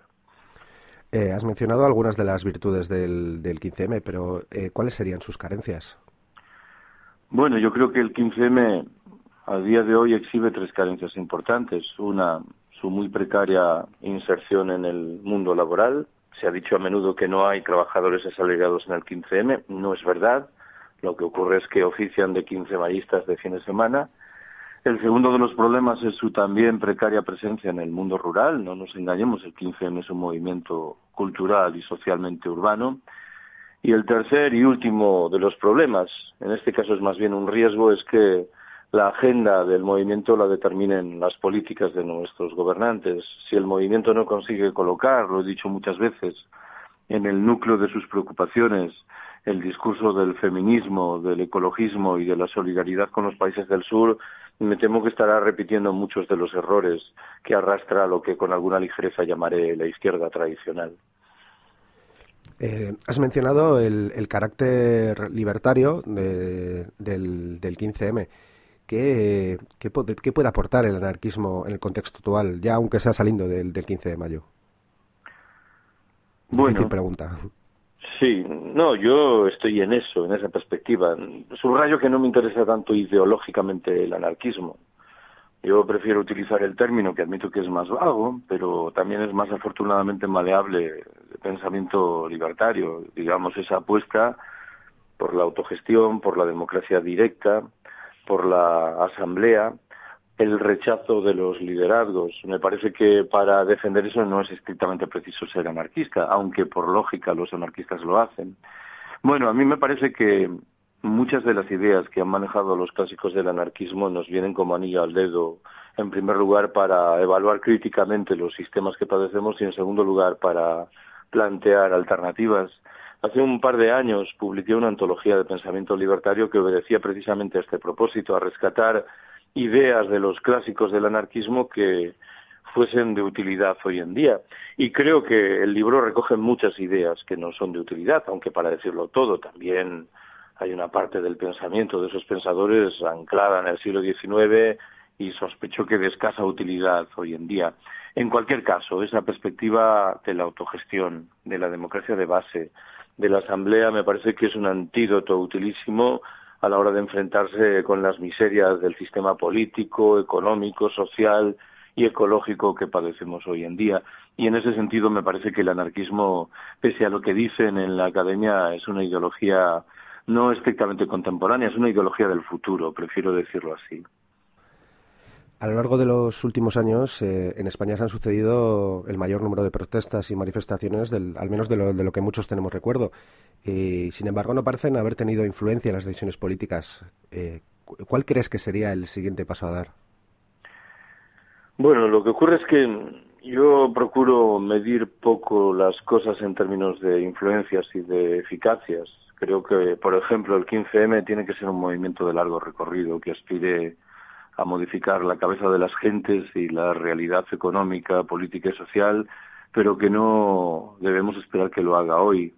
Eh, has mencionado algunas de las virtudes del, del quince eme, pero eh, ¿cuáles serían sus carencias? Bueno, yo creo que el quince eme a día de hoy exhibe tres carencias importantes. Una, su muy precaria inserción en el mundo laboral. Se ha dicho a menudo que no hay trabajadores asalariados en el quince eme. No es verdad. Lo que ocurre es que ofician de quincemayistas de fin de semana. El segundo de los problemas es su también precaria presencia en el mundo rural. No nos engañemos, el quince eme es un movimiento cultural y socialmente urbano. Y el tercer y último de los problemas, en este caso es más bien un riesgo, es que la agenda del movimiento la determinen las políticas de nuestros gobernantes. Si el movimiento no consigue colocar, lo he dicho muchas veces, en el núcleo de sus preocupaciones el discurso del feminismo, del ecologismo y de la solidaridad con los países del sur, me temo que estará repitiendo muchos de los errores que arrastra lo que con alguna ligereza llamaré la izquierda tradicional. Eh, has mencionado el, el carácter libertario de, del, del quince eme. ¿Qué, qué, ¿Qué puede aportar el anarquismo en el contexto actual, ya aunque sea saliendo del, del quince de mayo? Bueno, difícil pregunta. Sí, no, yo estoy en eso, en esa perspectiva. Subrayo que no me interesa tanto ideológicamente el anarquismo. Yo prefiero utilizar el término, que admito que es más vago, pero también es más afortunadamente maleable, de pensamiento libertario. Digamos, esa apuesta por la autogestión, por la democracia directa, por la asamblea, el rechazo de los liderazgos. Me parece que para defender eso no es estrictamente preciso ser anarquista, aunque por lógica los anarquistas lo hacen. Bueno, a mí me parece que muchas de las ideas que han manejado los clásicos del anarquismo nos vienen como anillo al dedo, en primer lugar para evaluar críticamente los sistemas que padecemos y en segundo lugar para plantear alternativas. Hace un par de años publiqué una antología de pensamiento libertario que obedecía precisamente a este propósito, a rescatar ideas de los clásicos del anarquismo que fuesen de utilidad hoy en día. Y creo que el libro recoge muchas ideas que no son de utilidad, aunque para decirlo todo, también hay una parte del pensamiento de esos pensadores anclada en el siglo diecinueve y sospecho que de escasa utilidad hoy en día. En cualquier caso, esa perspectiva de la autogestión, de la democracia de base, de la asamblea, me parece que es un antídoto utilísimo a la hora de enfrentarse con las miserias del sistema político, económico, social y ecológico que padecemos hoy en día. Y en ese sentido me parece que el anarquismo, pese a lo que dicen en la academia, es una ideología no estrictamente contemporánea, es una ideología del futuro, prefiero decirlo así. A lo largo de los últimos años, eh, en España se han sucedido el mayor número de protestas y manifestaciones, del, al menos de lo, de lo que muchos tenemos recuerdo. Y, sin embargo, no parecen haber tenido influencia en las decisiones políticas. Eh, ¿Cuál crees que sería el siguiente paso a dar? Bueno, lo que ocurre es que yo procuro medir poco las cosas en términos de influencias y de eficacias. Creo que, por ejemplo, el quince eme tiene que ser un movimiento de largo recorrido que aspire a modificar la cabeza de las gentes y la realidad económica, política y social, pero que no debemos esperar que lo haga hoy.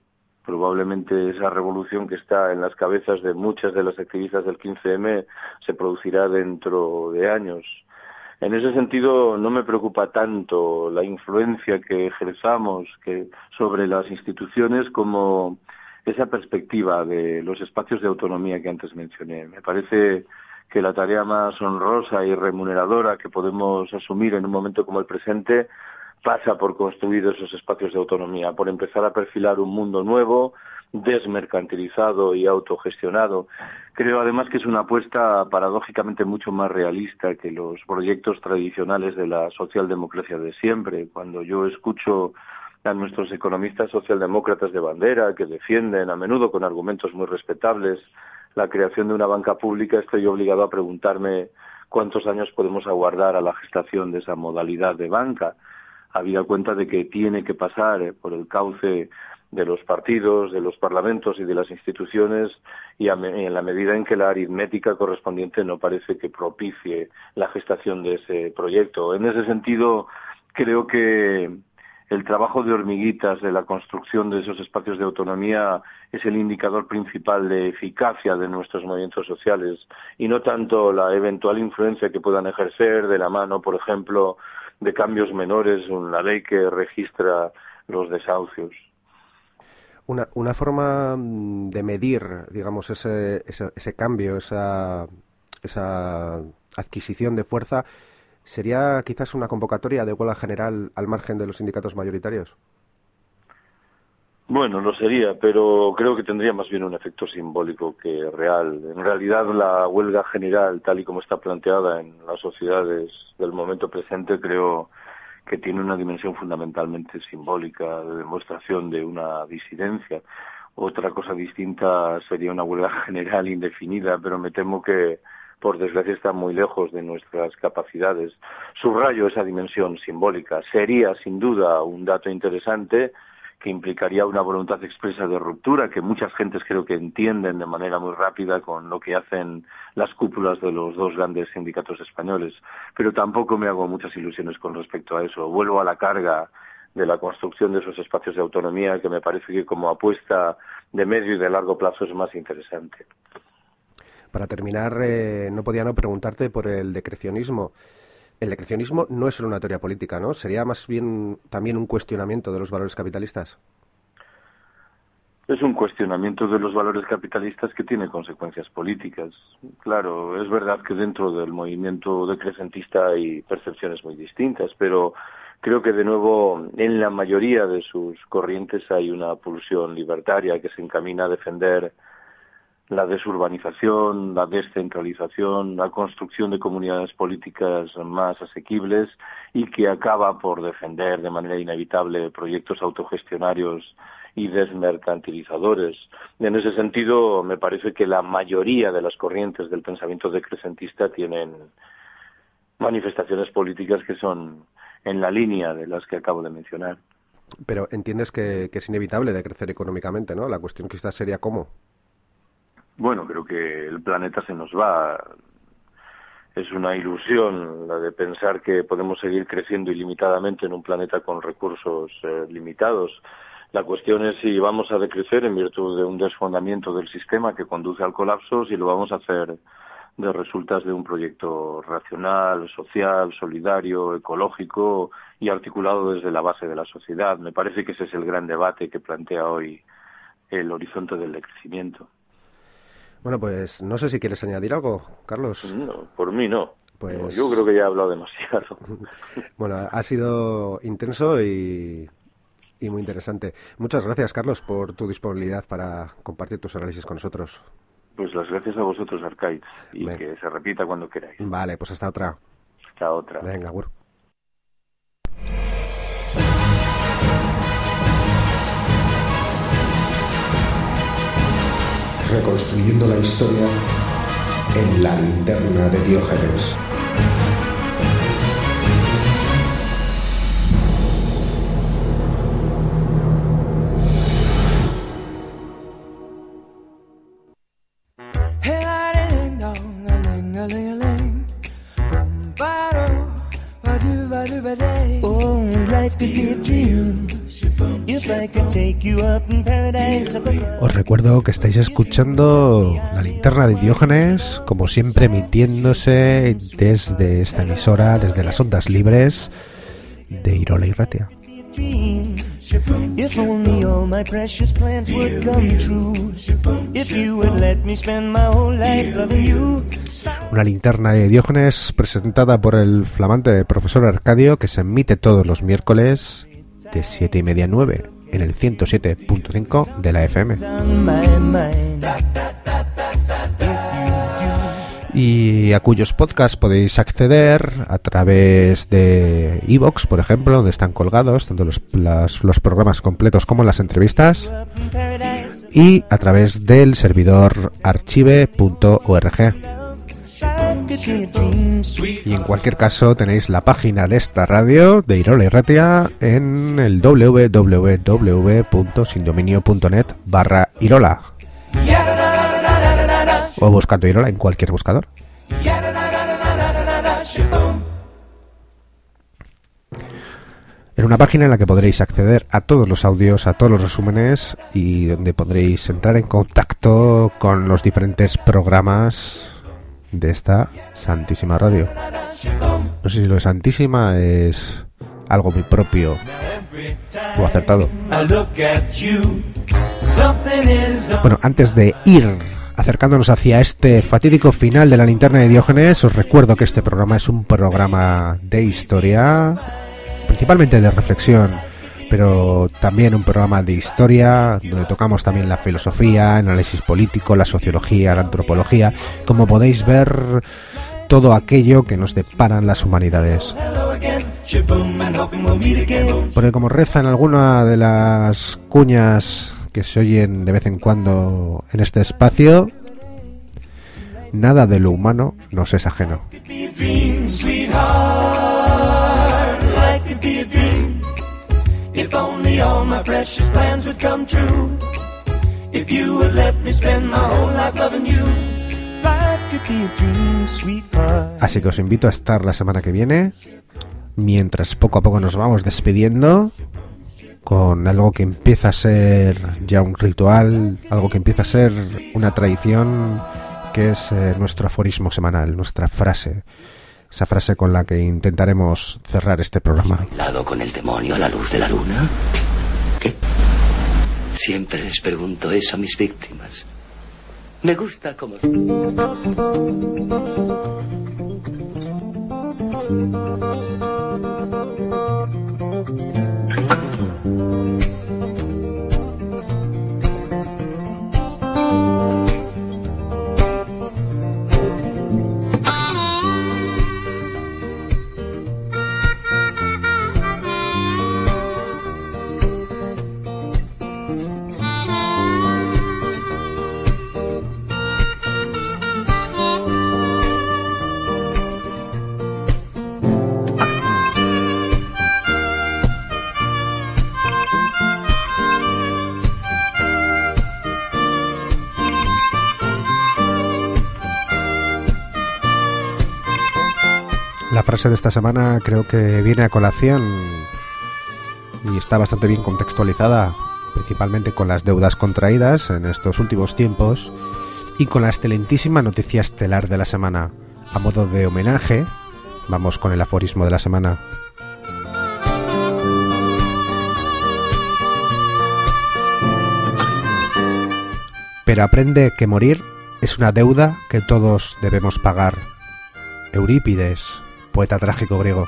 Probablemente esa revolución que está en las cabezas de muchas de las activistas del quince eme se producirá dentro de años. En ese sentido, no me preocupa tanto la influencia que ejerzamos que sobre las instituciones como esa perspectiva de los espacios de autonomía que antes mencioné. Me parece que la tarea más honrosa y remuneradora que podemos asumir en un momento como el presente pasa por construir esos espacios de autonomía, por empezar a perfilar un mundo nuevo, desmercantilizado y autogestionado. Creo además que es una apuesta paradójicamente mucho más realista que los proyectos tradicionales de la socialdemocracia de siempre. Cuando yo escucho a nuestros economistas socialdemócratas de bandera que defienden, a menudo con argumentos muy respetables, la creación de una banca pública, estoy obligado a preguntarme cuántos años podemos aguardar a la gestación de esa modalidad de banca, habida cuenta de que tiene que pasar por el cauce de los partidos, de los parlamentos y de las instituciones, y a me, en la medida en que la aritmética correspondiente no parece que propicie la gestación de ese proyecto. En ese sentido, creo que el trabajo de hormiguitas de la construcción de esos espacios de autonomía es el indicador principal de eficacia de nuestros movimientos sociales, y no tanto la eventual influencia que puedan ejercer de la mano, por ejemplo, de cambios menores en la ley que registra los desahucios. Una, una forma de medir, digamos, ese, ese, ese cambio, esa, esa adquisición de fuerza, ¿sería quizás una convocatoria de huelga general al margen de los sindicatos mayoritarios? Bueno, lo sería, pero creo que tendría más bien un efecto simbólico que real. En realidad, la huelga general, tal y como está planteada en las sociedades del momento presente, creo que tiene una dimensión fundamentalmente simbólica, de demostración de una disidencia. Otra cosa distinta sería una huelga general indefinida, pero me temo que, por desgracia, está muy lejos de nuestras capacidades. Subrayo esa dimensión simbólica. Sería, sin duda, un dato interesante que implicaría una voluntad expresa de ruptura, que muchas gentes creo que entienden de manera muy rápida con lo que hacen las cúpulas de los dos grandes sindicatos españoles. Pero tampoco me hago muchas ilusiones con respecto a eso. Vuelvo a la carga de la construcción de esos espacios de autonomía, que me parece que como apuesta de medio y de largo plazo es más interesante. Para terminar, eh, no podía no preguntarte por el decrecionismo. El decrecionismo no es solo una teoría política, ¿no? ¿Sería más bien también un cuestionamiento de los valores capitalistas? Es un cuestionamiento de los valores capitalistas que tiene consecuencias políticas. Claro, es verdad que dentro del movimiento decrecentista hay percepciones muy distintas, pero creo que de nuevo en la mayoría de sus corrientes hay una pulsión libertaria que se encamina a defender la desurbanización, la descentralización, la construcción de comunidades políticas más asequibles, y que acaba por defender de manera inevitable proyectos autogestionarios y desmercantilizadores. En ese sentido, me parece que la mayoría de las corrientes del pensamiento decrecentista tienen manifestaciones políticas que son en la línea de las que acabo de mencionar. Pero entiendes que, que es inevitable decrecer económicamente, ¿no? La cuestión quizás sería cómo. Bueno, creo que el planeta se nos va. Es una ilusión la de pensar que podemos seguir creciendo ilimitadamente en un planeta con recursos eh, limitados. La cuestión es si vamos a decrecer en virtud de un desfondamiento del sistema que conduce al colapso, si lo vamos a hacer de resultas de un proyecto racional, social, solidario, ecológico y articulado desde la base de la sociedad. Me parece que ese es el gran debate que plantea hoy el horizonte del decrecimiento. Bueno, pues no sé si quieres añadir algo, Carlos. No, por mí no. Pues no, yo creo que ya he hablado demasiado. Bueno, ha sido intenso y, y muy interesante. Muchas gracias, Carlos, por tu disponibilidad para compartir tus análisis con nosotros. Pues las gracias a vosotros, Arcaiz, y Ven. que se repita cuando queráis. Vale, pues hasta otra. Hasta otra. Venga, Gur. Reconstruyendo la historia en la linterna de Diógenes. Oh, life could be a dream if Os recuerdo que estáis escuchando La Linterna de Diógenes, como siempre emitiéndose desde esta emisora, desde las ondas libres de Irola y Ratia. If only all my precious plans would come true. If you would let me spend my whole life loving you. Una linterna de Diógenes presentada por el flamante profesor Arcadio, que se emite todos los miércoles de siete y media a nueve en el ciento siete punto cinco de la F M. Y a cuyos podcasts podéis acceder a través de iVoox, por ejemplo, donde están colgados tanto los, las, los programas completos como las entrevistas, y a través del servidor archive punto org. Y en cualquier caso tenéis la página de esta radio, de Irola y Ratia, en el doble u doble u doble u punto sindominio punto net barra Irola. O buscando Irola en cualquier buscador. En una página en la que podréis acceder a todos los audios, a todos los resúmenes, y donde podréis entrar en contacto con los diferentes programas de esta santísima radio. No sé si lo de santísima es algo muy propio o acertado. Bueno, antes de ir acercándonos hacia este fatídico final de La Linterna de Diógenes, os recuerdo que este programa es un programa de historia, principalmente de reflexión, pero también un programa de historia, donde tocamos también la filosofía, el análisis político, la sociología, la antropología, como podéis ver, todo aquello que nos deparan las humanidades. Porque como reza en alguna de las cuñas que se oyen de vez en cuando en este espacio, nada de lo humano nos es ajeno. Así que os invito a estar la semana que viene, mientras poco a poco nos vamos despidiendo, con algo que empieza a ser ya un ritual, algo que empieza a ser una tradición, que es eh, nuestro aforismo semanal, nuestra frase, esa frase con la que intentaremos cerrar este programa. ¿Bailado con el demonio a la luz de la luna? ¿Qué? Siempre les pregunto eso a mis víctimas. Me gusta como... La frase de esta semana creo que viene a colación y está bastante bien contextualizada, principalmente con las deudas contraídas en estos últimos tiempos y con la excelentísima noticia estelar de la semana. A modo de homenaje, vamos con el aforismo de la semana. Pero aprende que morir es una deuda que todos debemos pagar. Eurípides, poeta trágico griego.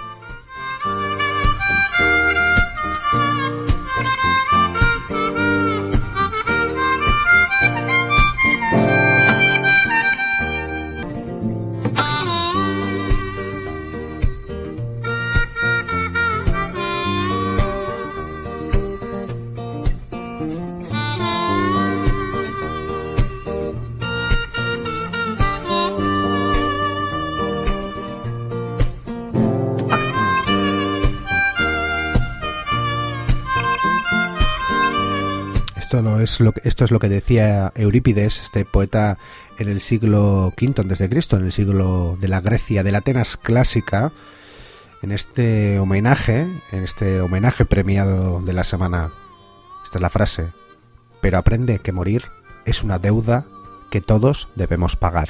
Esto, lo es lo que, esto es lo que decía Eurípides, este poeta en el siglo quinto antes de Cristo, en el siglo de la Grecia, de la Atenas clásica, en este homenaje, en este homenaje premiado de la semana. Esta es la frase. Pero aprende que morir es una deuda que todos debemos pagar.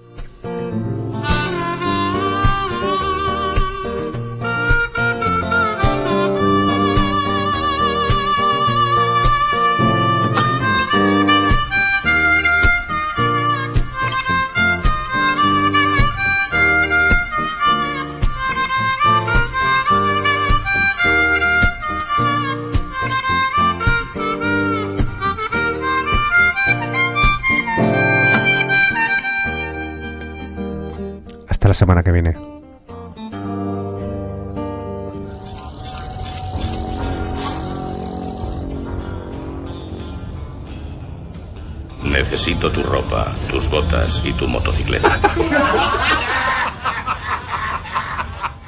Hasta la semana que viene. Necesito tu ropa, tus botas y tu motocicleta.